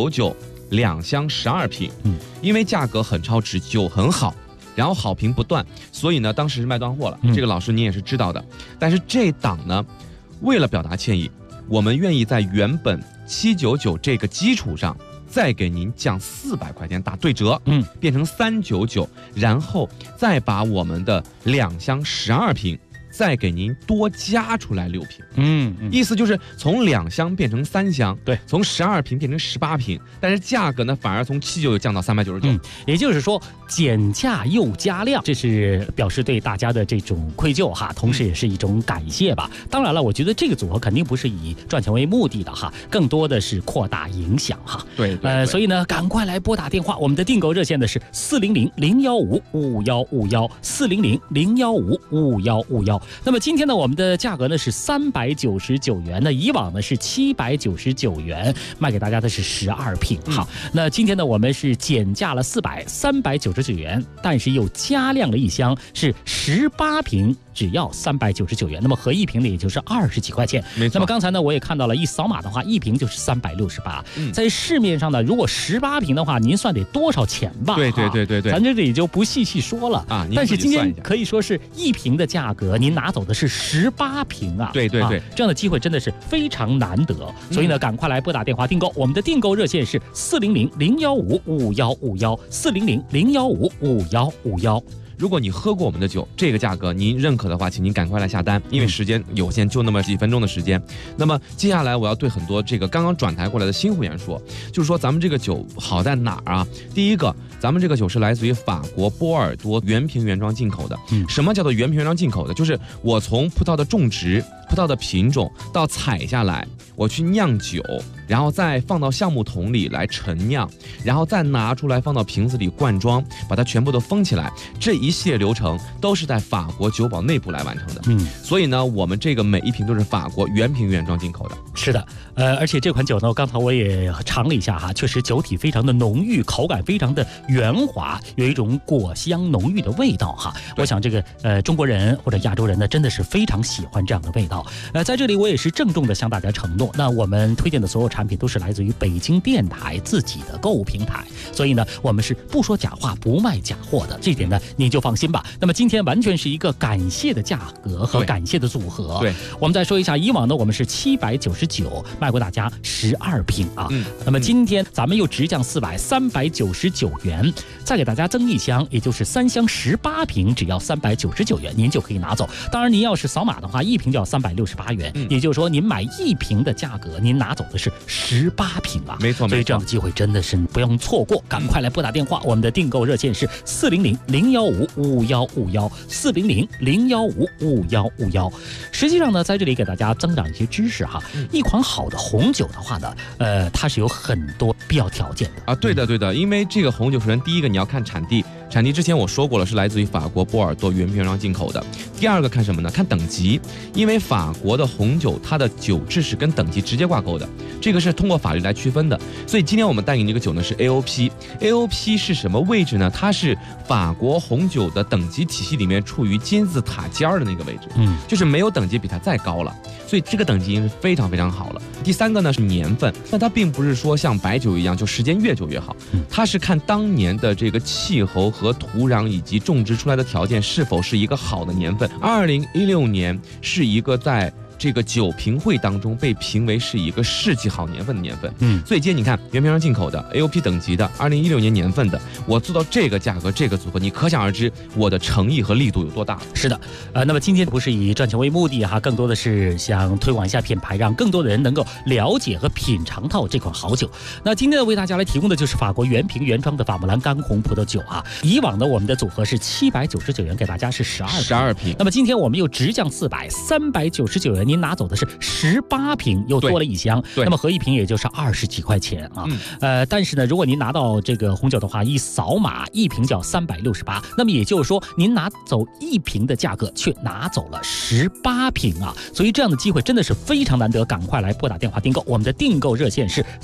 799，2箱12瓶，因为价格很超值，酒很好，然后好评不断，所以呢，当时是卖断货了。这个老师你也是知道的，但是这档呢，为了表达歉意，我们愿意在原本799这个基础上，再给您降400块钱打对折，变成399，然后再把我们的2箱12瓶再给您多加出来6瓶，意思就是从2箱变成3箱， 对， 从12瓶变成18瓶，但是价格呢反而从799降到399， 也就是说减价又加量，这是表示对大家的这种愧疚哈，同时也是一种感谢吧。当然了，我觉得这个组合肯定不是以赚钱为目的的哈，更多的是扩大影响哈。 对， 所以呢，赶快来拨打电话，我们的订购热线的是400-015-515，400-015-515。那么今天呢，我们的价格呢是399元，那以往呢是799元，卖给大家的是12瓶。好，那今天呢我们是减价了399元，但是又加量了1箱，是18瓶。只要399元，那么合1瓶呢，也就是20几块钱。 没错。 那么刚才呢，我也看到了，一扫码的话，1瓶就是368。在市面上呢，如果18瓶的话，您算得多少钱吧？ 对， 咱这里就不细说了啊。 但是今天可以说是1瓶的价格，您拿走的是18瓶啊。 对， 这样的机会真的是非常难得。所以呢，赶快来拨打电话订购，我们的订购热线是400-015-5151，400-015-5151。 如果你喝过我们的酒，这个价格您认可的话，请您赶快来下单，因为时间有限，就那么几分钟的时间。那么接下来我要对很多这个刚刚转台过来的新会员说，就是说咱们这个酒好在哪儿啊？第一个，咱们这个酒是来自于法国波尔多原瓶原装进口的。什么叫做原瓶原装进口的？就是我从葡萄的种植、葡萄的品种到采下来，我去酿酒，然后再放到橡木桶里来陈酿，然后再拿出来放到瓶子里灌装，把它全部都封起来，这一系列流程都是在法国酒保内部来完成的。所以呢，我们这个每一瓶都是法国原瓶原装进口的。 是的，而且这款酒呢，刚才我也尝了一下哈，确实酒体非常的浓郁，口感非常的圆滑，有一种果香浓郁的味道哈。我想这个中国人或者亚洲人呢，真的是非常喜欢这样的味道。在这里我也是郑重的向大家承诺，那我们推荐的所有产品都是来自于北京电台自己的购物平台，所以呢，我们是不说假话，不卖假货的，这一点呢您就放心吧。那么今天完全是一个感谢的价格和感谢的组合。 对， 我们再说一下，以往呢我们是799卖过大家12瓶啊，那么今天咱们又直降399元，再给大家增1箱，也就是3箱18瓶，只要399元，您就可以拿走。当然您要是扫码的话，1瓶就要368元，也就是说您买1瓶的价格，您拿走的是18瓶啊。 没错， 所以这样的机会真的是不用错过，赶快来拨打电话，我们的订购热线是400-015-5151，400-015-5151。实际上呢，在这里给大家增长一些知识哈，一款好的红酒的话呢，它是有很多必要条件的啊。对的，因为这个红酒首先第一个你要看产地产地之前我说过了，是来自于法国波尔多原瓶原装进口的。第二个看什么呢？看等级，因为法国的红酒它的酒质是跟等级直接挂钩的，这个是通过法律来区分的。所以今天我们带给你这个酒呢是 AOP。AOP 是什么位置呢？它是法国红酒的等级体系里面处于金字塔尖儿的那个位置，就是没有等级比它再高了，所以这个等级已经是非常非常好了。第三个呢是年份，但它并不是说像白酒一样就时间越久越好，它是看当年的这个气候和土壤以及种植出来的条件是否是一个好的年份。2016年是一个在这个酒评会当中被评为是一个世纪好年份的年份，所以今天你看原瓶装进口的 AOP 等级的2016年年份的，我做到这个价格这个组合，你可想而知我的诚意和力度有多大。 是的，那么今天不是以赚钱为目的哈，更多的是想推广一下品牌，让更多的人能够了解和品尝到这款好酒。那今天呢，为大家来提供的就是法国原瓶原装的法姆兰干红葡萄酒啊。以往呢，我们的组合是799元，给大家是12瓶。那么今天我们又直降400，399元。您拿走的是18瓶，又多了一箱，那么合一瓶也就是20几块钱啊。但是呢，如果您拿到这个红酒的话，一扫码一瓶就要368，那么也就是说，您拿走1瓶的价格，却拿走了18瓶啊。所以这样的机会真的是非常难得，赶快来拨打电话订购。我们的订购热线是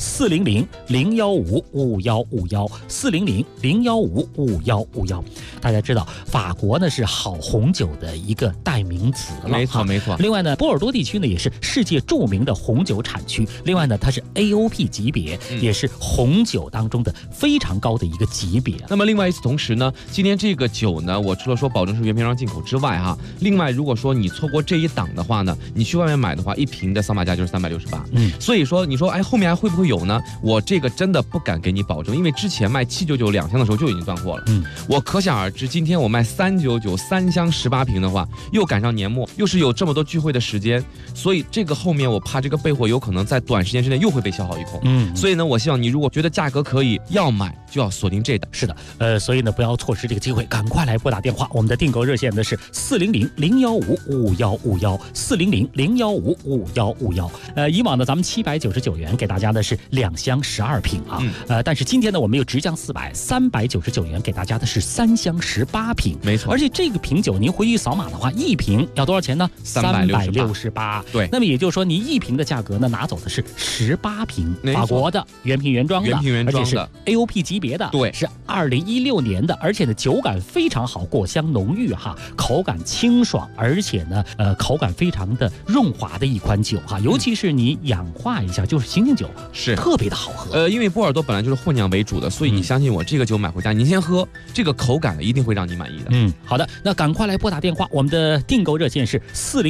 400-015-5151，400-015-5151。大家知道，法国呢是好红酒的一个代名词了， 没错没错。 另外呢，波尔多地区呢也是世界著名的红酒产区，另外呢它是 AOP 级别，也是红酒当中的非常高的一个级别。 那么另外与此同时呢，今天这个酒呢，我除了说保证是原瓶装进口之外哈，另外如果说你错过这一档的话呢，你去外面买的话，1瓶的扫码价就是368。所以说你说后面还会不会有呢？我这个真的不敢给你保证，因为之前卖799两箱的时候就已经断货了。我可想而知，今天我卖399 3箱18瓶的话，又赶上年末，又是有这么多聚会的时间，所以这个后面我怕这个备货有可能在短时间之内又会被消耗一空。所以呢，我希望你如果觉得价格可以要买，就要锁定这档。 是的，所以呢不要错失这个机会，赶快来拨打电话。我们的订购热线呢是400-015-5151，400-015-5151。以往呢咱们799元给大家的是2箱12瓶啊，但是今天呢我们又直降400，399元给大家的是3箱18瓶。 没错， 而且这个瓶酒您回去扫码的话，1瓶要多少钱呢？368。 对， 那么也就是说，你1瓶的价格呢，拿走的是18瓶法国的原瓶原装的，而且是 AOP 级别的， 对， 是2016年的，而且呢酒感非常好，果香浓郁哈，口感清爽，而且呢口感非常的润滑的一款酒哈，尤其是你氧化一下，就是醒醒酒， 是特别的好喝。 因为波尔多本来就是混酿为主的，所以你相信我，这个酒买回家您先喝，这个口感一定会让你满意的。 好的，那赶快来拨打电话，我们的订购热线是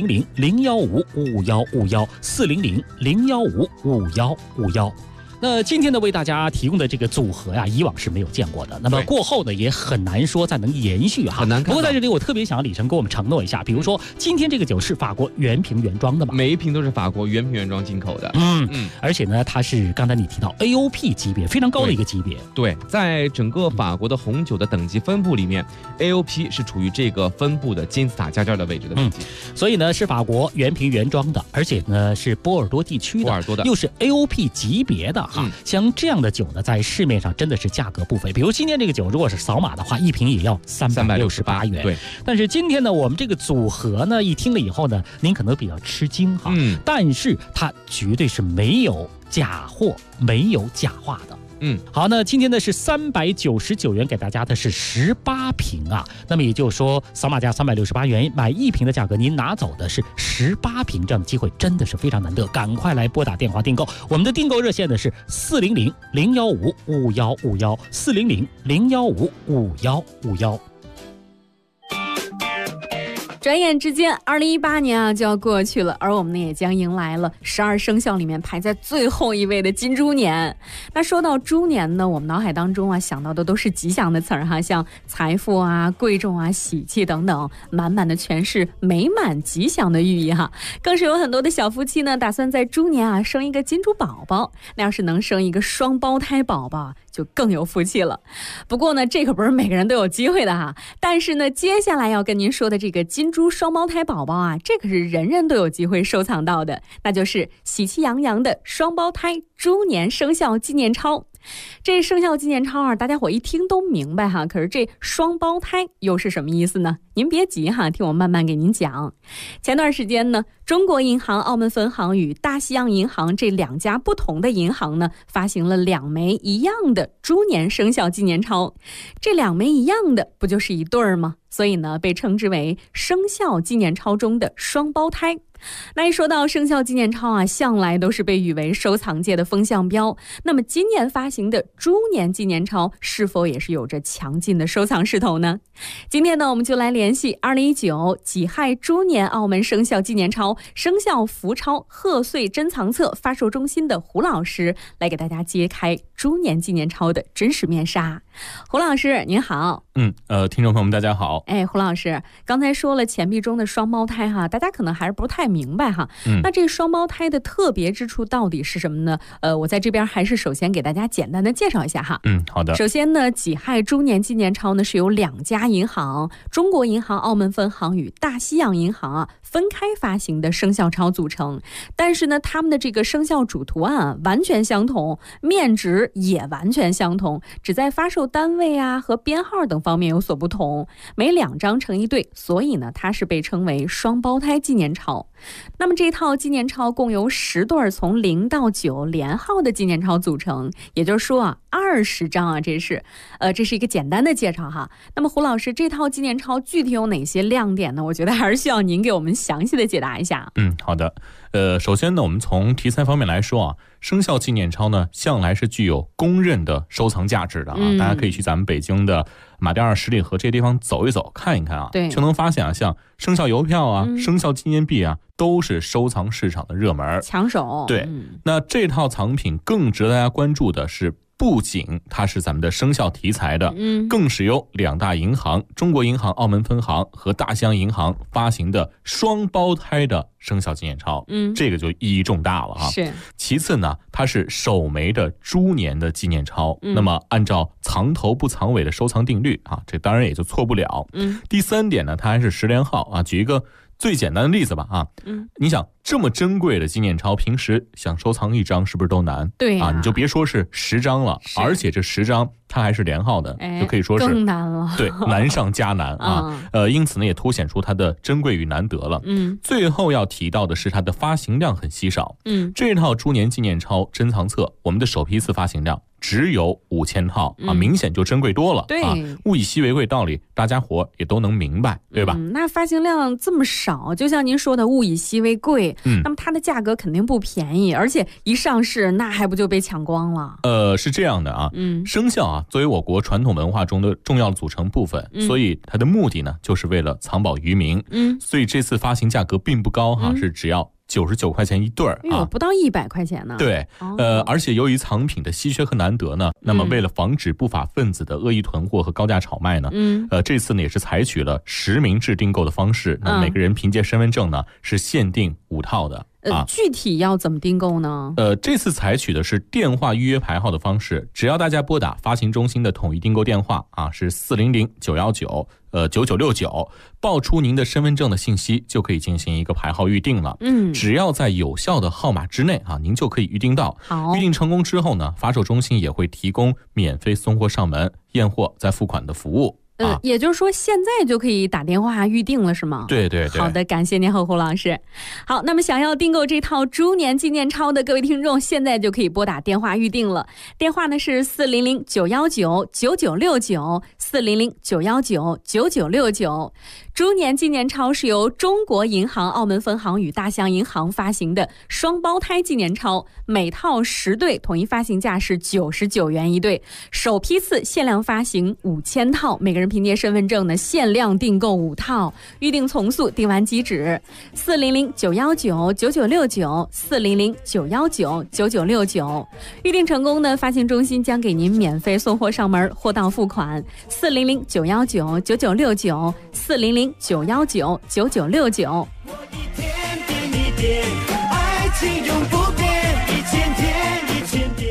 400-015-5151，400-015-5151。那今天呢，为大家提供的这个组合呀，以往是没有见过的。那么过后呢，也很难说再能延续哈， 很难看。 不过在这里，我特别想要李晨给我们承诺一下，比如说今天这个酒是法国原瓶原装的嘛， 每一瓶都是法国原瓶原装进口的。 而且呢，它是刚才你提到 AOP 级别，非常高的一个级别。 对，在整个法国的红酒的等级分布里面，AOP 是处于这个分布的金字塔尖的位置的等级。 所以呢，是法国原瓶原装的，而且呢是波尔多地区的，又是 AOP 级别的。像这样的酒呢，在市面上真的是价格不菲。比如今天这个酒，如果是扫码的话，1瓶也要368元。 对， 但是今天呢，我们这个组合呢，一听了以后呢，您可能比较吃惊哈。但是它绝对是没有假货、没有假话的。好，那今天呢是399元给大家的是18瓶啊，那么也就是说扫码价368元，买1瓶的价格您拿走的是18瓶，这样的机会真的是非常难得，赶快来拨打电话订购。我们的订购热线呢是400-015-5151，400-015-5151。 转眼之间2018年就要过去了，而我们呢也将迎来了12生肖里面排在最后一位的金猪年。那说到猪年呢，我们脑海当中想到的都是吉祥的词儿哈，像财富啊、贵重啊、喜气等等，满满的全是美满吉祥的寓意哈。更是有很多的小夫妻呢，打算在猪年生一个金猪宝宝，那要是能生一个双胞胎宝宝，就更有福气了。不过呢，这可不是每个人都有机会的哈。但是呢，接下来要跟您说的这个金猪双胞胎宝宝这可是人人都有机会收藏到的，那就是喜气洋洋的双胞胎猪年生肖纪念钞。 这生肖纪念钞啊，大家伙一听都明白哈。可是这双胞胎又是什么意思呢？您别急哈，听我慢慢给您讲。前段时间呢，中国银行澳门分行与大西洋银行这2家不同的银行呢，发行了2枚一样的猪年生肖纪念钞。这2枚一样的，不就是一对儿吗？所以呢，被称之为生肖纪念钞中的双胞胎。那一说到生肖纪念钞啊，向来都是被誉为收藏界的风向标。那么今年发行的猪年纪念钞是否也是有着强劲的收藏势头呢？今天呢，我们就来联系2019己亥猪年澳门生肖纪念钞生肖福钞贺岁珍藏册发售中心的胡老师，来给大家揭开猪年纪念钞的真实面纱。胡老师您好。 听众朋友们大家好。 胡老师刚才说了钱币中的双胞胎哈，大家可能还是不太明白哈。那这双胞胎的特别之处到底是什么呢？我在这边还是首先给大家简单的介绍一下哈。 好的。 首先呢，己亥猪年纪念钞呢是由2家银行，中国银行澳门分行与大西洋银行啊分开发行的生肖钞组成。但是呢，他们的这个生肖主图案完全相同，面值也完全相同，只在发售单位啊和编号等方面有所不同，每2张成一对，所以呢，它是被称为双胞胎纪念钞。那么这套纪念钞共由10对从0到9连号的纪念钞组成，也就是说啊，20张啊，这是一个简单的介绍哈。那么胡老师，这套纪念钞具体有哪些亮点呢？我觉得还是需要您给我们详细的解答一下。 好的。首先呢，我们从题材方面来说啊，生肖纪念钞呢，向来是具有公认的收藏价值的啊。大家可以去咱们北京的马甸二十里河这些地方走一走，看一看啊，就能发现啊，像生肖邮票啊、生肖纪念币啊，都是收藏市场的热门抢手。 对，那这套藏品更值得大家关注的是，不仅它是咱们的生肖题材的，更是由2大银行，中国银行澳门分行和大西洋银行发行的双胞胎的生肖纪念钞，这个就意义重大了啊。 是。 其次呢，它是首枚的猪年的纪念钞，那么按照藏头不藏尾的收藏定律啊，这当然也就错不了。第3点呢，它还是10连号啊。举一个最简单的例子吧啊，你想这么珍贵的纪念钞，平时想收藏1张是不是都难？ 对啊，你就别说是10张了，而且这10张它还是连号的，就可以说是更难了。 对，难上加难啊。因此呢，也凸显出它的珍贵与难得了。最后要提到的是它的发行量很稀少。这套猪年纪念钞珍藏册，我们的首批次发行量只有5000套啊，明显就珍贵多了。 对啊，物以稀为贵道理，大家伙也都能明白，对吧？ 那发行量这么少，就像您说的物以稀为贵，那么它的价格肯定不便宜，而且一上市那还不就被抢光了？ 是这样的啊，生肖啊作为我国传统文化中的重要组成部分，所以它的目的呢就是为了藏宝于民。所以这次发行价格并不高哈，是只要99块钱一对儿啊， 不到100块钱呢。 对，而且由于藏品的稀缺和难得呢，那么为了防止不法分子的恶意囤货和高价炒卖呢，这次呢也是采取了实名制订购的方式，那每个人凭借身份证呢是限定5套的。 具体要怎么订购呢？ 这次采取的是电话预约排号的方式，只要大家拨打发行中心的统一订购电话啊，是400-919-9969，报出您的身份证的信息，就可以进行一个排号预定了。只要在有效的号码之内啊，您就可以预定到。 好， 预定成功之后呢，发售中心也会提供免费送货上门、验货再付款的服务。 也就是说现在就可以打电话预定了是吗？ 对对对。 好的，感谢您胡老师。好，那么想要订购这套猪年纪念钞的各位听众，现在就可以拨打电话预定了。电话呢是400-919-9969，400-919-9969。猪年纪念钞是由中国银行澳门分行与大西洋银行发行的双胞胎纪念钞，每套10对，统一发行价是99元一对，首批次限量发行5000套，每个人凭借身份证呢限量订购5套，预定从速，订完即止。400-919-9969，400-919-9969，预定成功呢，发行中心将给您免费送货上门，货到付款。400-919-9969，400-919-9969。 爱情永不变，1000天1000天。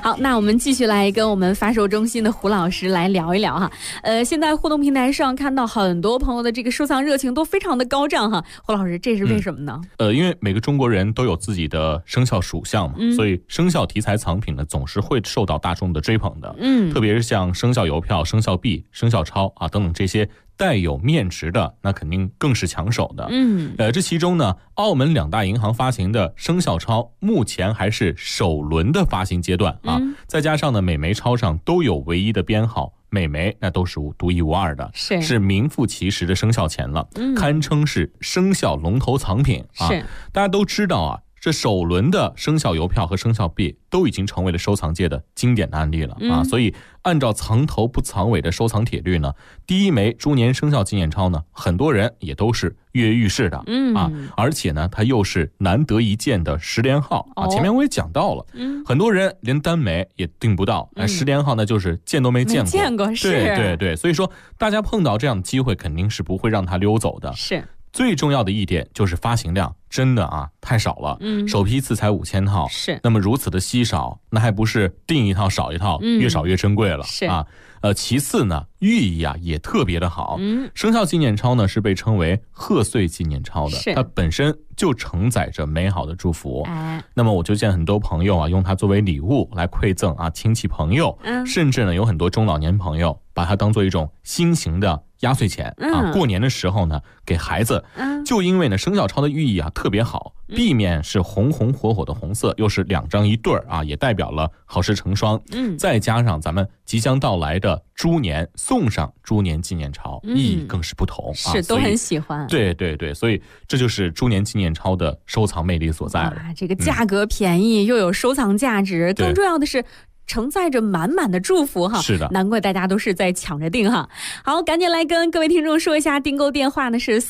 好，那我们继续来跟我们发售中心的胡老师来聊一聊哈。现在互动平台上看到很多朋友的这个收藏热情都非常的高涨哈。胡老师，这是为什么呢？ 因为每个中国人都有自己的生肖属相嘛，所以生肖题材藏品呢总是会受到大众的追捧的。特别是像生肖邮票、生肖币、生肖钞啊等等这些带有面值的，那肯定更是抢手的。这其中呢，澳门2大银行发行的生肖钞目前还是首轮的发行阶段啊，再加上呢每枚钞上都有唯一的编号，每枚那都是独一无二的，是名副其实的生肖钱了，堪称是生肖龙头藏品啊。大家都知道啊，这首轮的生肖邮票和生肖币都已经成为了收藏界的经典的案例了啊，所以按照藏头不藏尾的收藏铁律呢，第一枚猪年生肖纪念钞呢，很多人也都是跃跃欲试的啊，而且呢，它又是难得一见的10连号啊。前面我也讲到了，很多人连单枚也订不到，10连号呢就是见都没见过，对，所以说大家碰到这样的机会，肯定是不会让它溜走的。 是。 最重要的一点就是发行量真的啊太少了，首批次才5000套， 是。 那么如此的稀少，那还不是订一套少一套，越少越珍贵了啊。其次呢，寓意啊也特别的好。生肖纪念钞呢是被称为贺岁纪念钞的，它本身就承载着美好的祝福。那么我就见很多朋友啊用它作为礼物来馈赠啊亲戚朋友，甚至呢有很多中老年朋友把它当做一种新型的压岁钱啊，过年的时候呢给孩子，就因为呢生肖钞的寓意啊特别好，币面是红红火火的红色，又是2张一对儿啊，也代表了好事成双。再加上咱们即将到来的猪年，送上猪年纪念钞，意义更是不同啊， 都很喜欢。 对，所以这就是猪年纪念钞的收藏魅力所在了。 这个价格便宜，又有收藏价值，更重要的是承载着满满的祝福哈， 是的， 难怪大家都是在抢着订哈。好，赶紧来跟各位听众说一下，订购电话呢是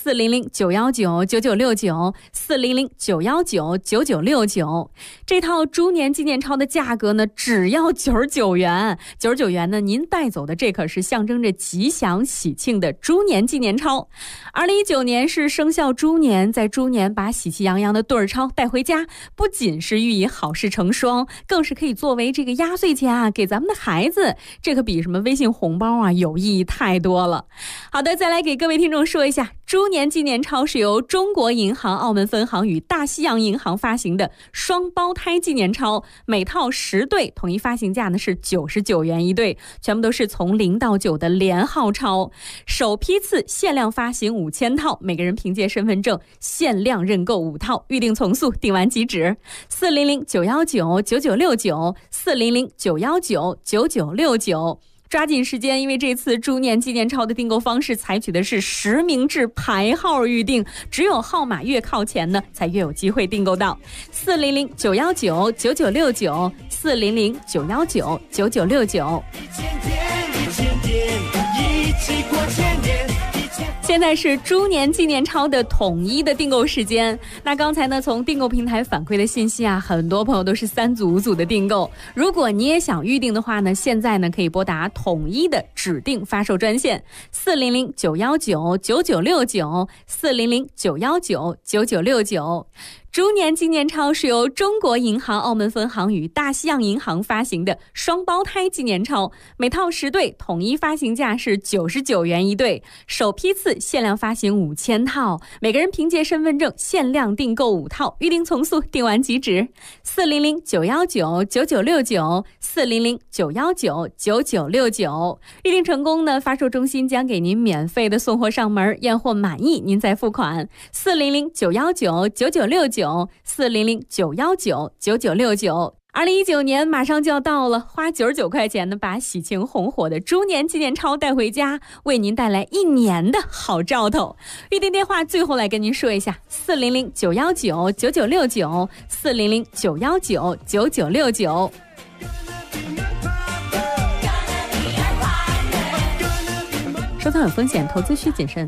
400-919-9969，400-919-9969。这套猪年纪念钞的价格呢只要99元，99元呢您带走的这可是象征着吉祥喜庆的猪年纪念钞。2019年是生肖猪年，在猪年把喜气洋洋的对儿钞带回家，不仅是寓意好事成双，更是可以作为这个压岁钱啊给咱们的孩子，这可比什么微信红包啊有意义太多了。好的，再来给各位听众说一下，猪年纪念钞是由中国银行澳门分行与大西洋银行发行的双胞胎纪念钞，每套10对，统一发行价呢是99元一对，全部都是从0到9的连号钞，首批次限量发行5000套，每个人凭借身份证限量认购5套，预定从速，订完即止。400-919-9969，400-919-9969，抓紧时间，因为这次猪年纪念钞的订购方式采取的是实名制排号预定，只有号码越靠前呢，才越有机会订购到。400-919-9969，400-919-9969。现在是猪年纪念钞的统一的订购时间。那刚才呢，从订购平台反馈的信息啊，很多朋友都是3组5组的订购。如果你也想预定的话呢，现在呢可以拨打统一的指定发售专线400-919-9969，400-919-9969。猪年纪念钞是由中国银行澳门分行与大西洋银行发行的双胞胎纪念钞，每套10对，统一发行价是99元一对，首批次限量发行5000套，每个人凭借身份证限量订购5套，预定从速，订完即止。400-919-9969，400-919-9969。预定成功呢，发售中心将给您免费的送货上门，验货满意您再付款。400-919-9969，400-919-9969。2019年马上就要到了，花99块钱呢，把喜庆红火的猪年纪念钞带回家，为您带来1年的好兆头。预定电话最后来跟您说一下：400-919-9969，400-919-9969。收藏有风险，投资需谨慎。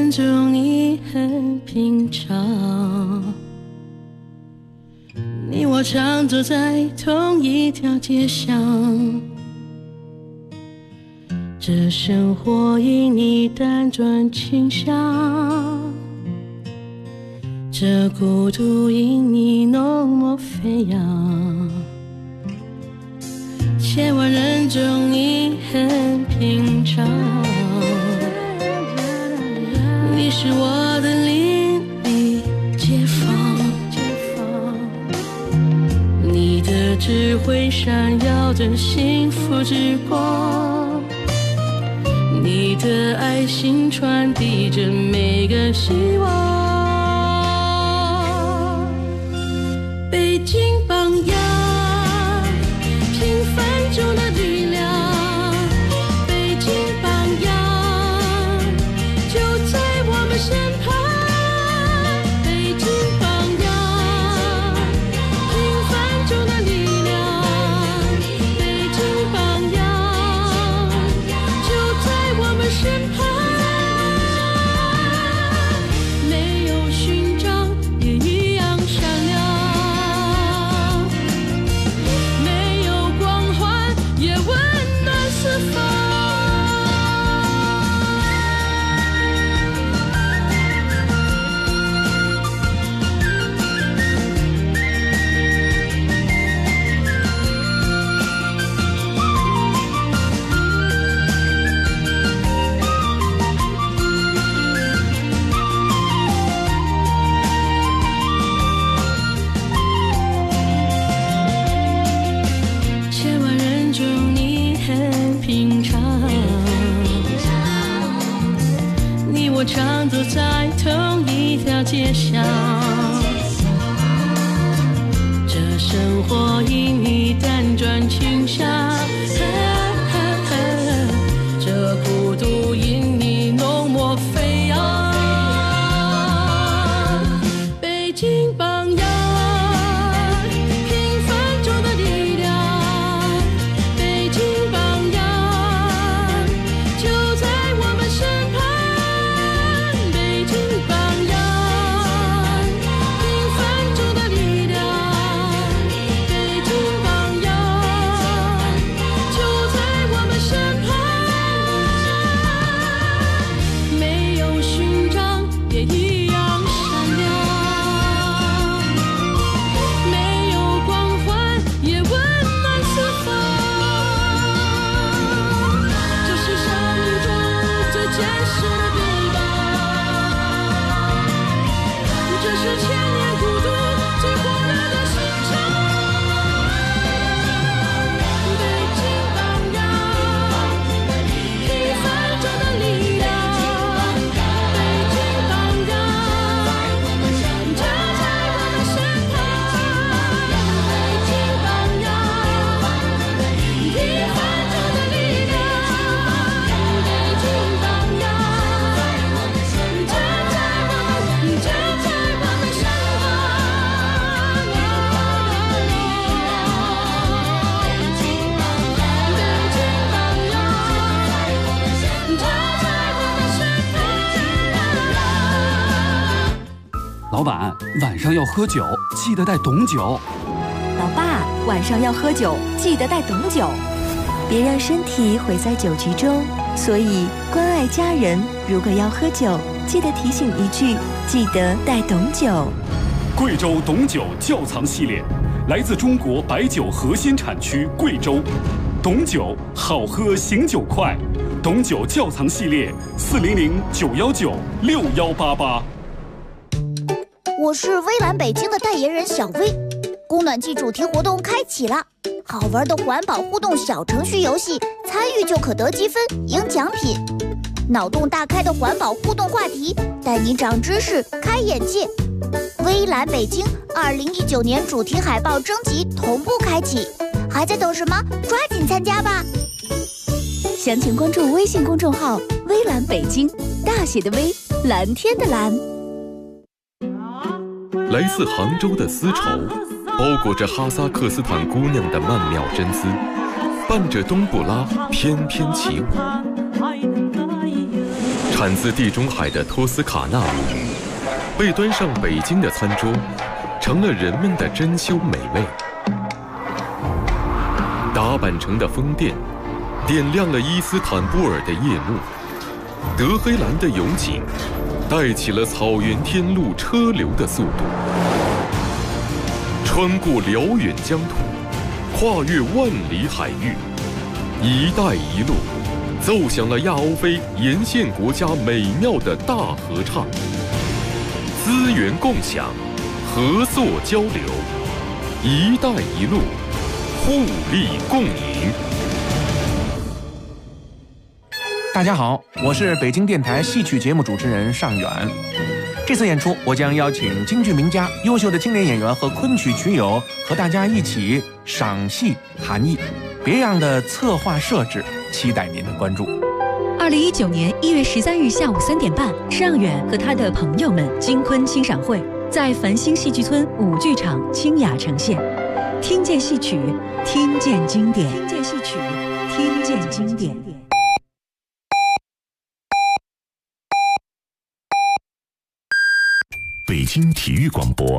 人中你很平常，你我常走在同一条街上，这生活因你单转倾向，这孤独因你浓墨飞扬，千万人中你很平常，你是我的邻里街坊，你的智慧闪耀着幸福之光，你的爱心传递着每个希望。北京榜样，平凡中的力量，北京榜样，就在我们身旁。北京榜样，平凡中的力量，北京榜样，就在我们身旁。没有勋章也一样闪亮，没有光环也温暖四方。千万人中你很平常，你我常走在同一条街上，这生活因你单转倾向，这孤独因你浓墨飞扬。北京榜样，平凡中的力量，北京榜样，就在我们身旁。北京榜样，平凡中的力量，北京榜样，就在我们身旁。没有勋章也一样闪亮，没有光环也温暖四方。这是生命中最坚实的臂膀，这是千年孤独最火热的心肠。北京榜样，平凡中的力量，北京榜样，就在我们身旁。北京榜样，平凡中的力量，北京榜样，就在我们身老板，晚上要喝酒，记得带董酒。 老爸，晚上要喝酒，记得带董酒，别让身体毁在酒局中。所以关爱家人，如果要喝酒，记得提醒一句，记得带董酒。 贵州董酒窖藏系列，来自中国白酒核心产区贵州。董酒好喝，醒酒快。董酒窖藏系列，400-919-6188。 我是微蓝北京的代言人小薇，供暖季主题活动开启了，好玩的环保互动小程序游戏，参与就可得积分赢奖品。脑洞大开的环保互动话题，带你长知识开眼界。微蓝北京2019年主题海报征集同步开启，还在等什么？抓紧参加吧！详情关注微信公众号“微蓝北京”，大写的微，蓝天的蓝。 来自杭州的丝绸，包裹着哈萨克斯坦姑娘的曼妙真姿，伴着冬不拉翩翩起舞。 产自地中海的托斯卡纳米，被端上北京的餐桌，成了人们的珍馐美味。打扮成的风电，点亮了伊斯坦布尔的夜幕；德黑兰的油井，带起了草原天路车流的速度。穿过辽远疆土，跨越万里海域，“一带一路”奏响了亚欧非沿线国家美妙的大合唱。资源共享，合作交流，“一带一路”互利共赢。 大家好，我是北京电台戏曲节目主持人尚远。这次演出，我将邀请京剧名家、优秀的青年演员和昆曲曲友和大家一起赏戏谈艺。别样的策划设置，期待您的关注。 2019年1月13日下午3点半，尚远和他的朋友们京昆欣赏会在繁星戏剧村5剧场清雅呈现。听见戏曲，听见经典。听见戏曲，听见经典。 北京体育广播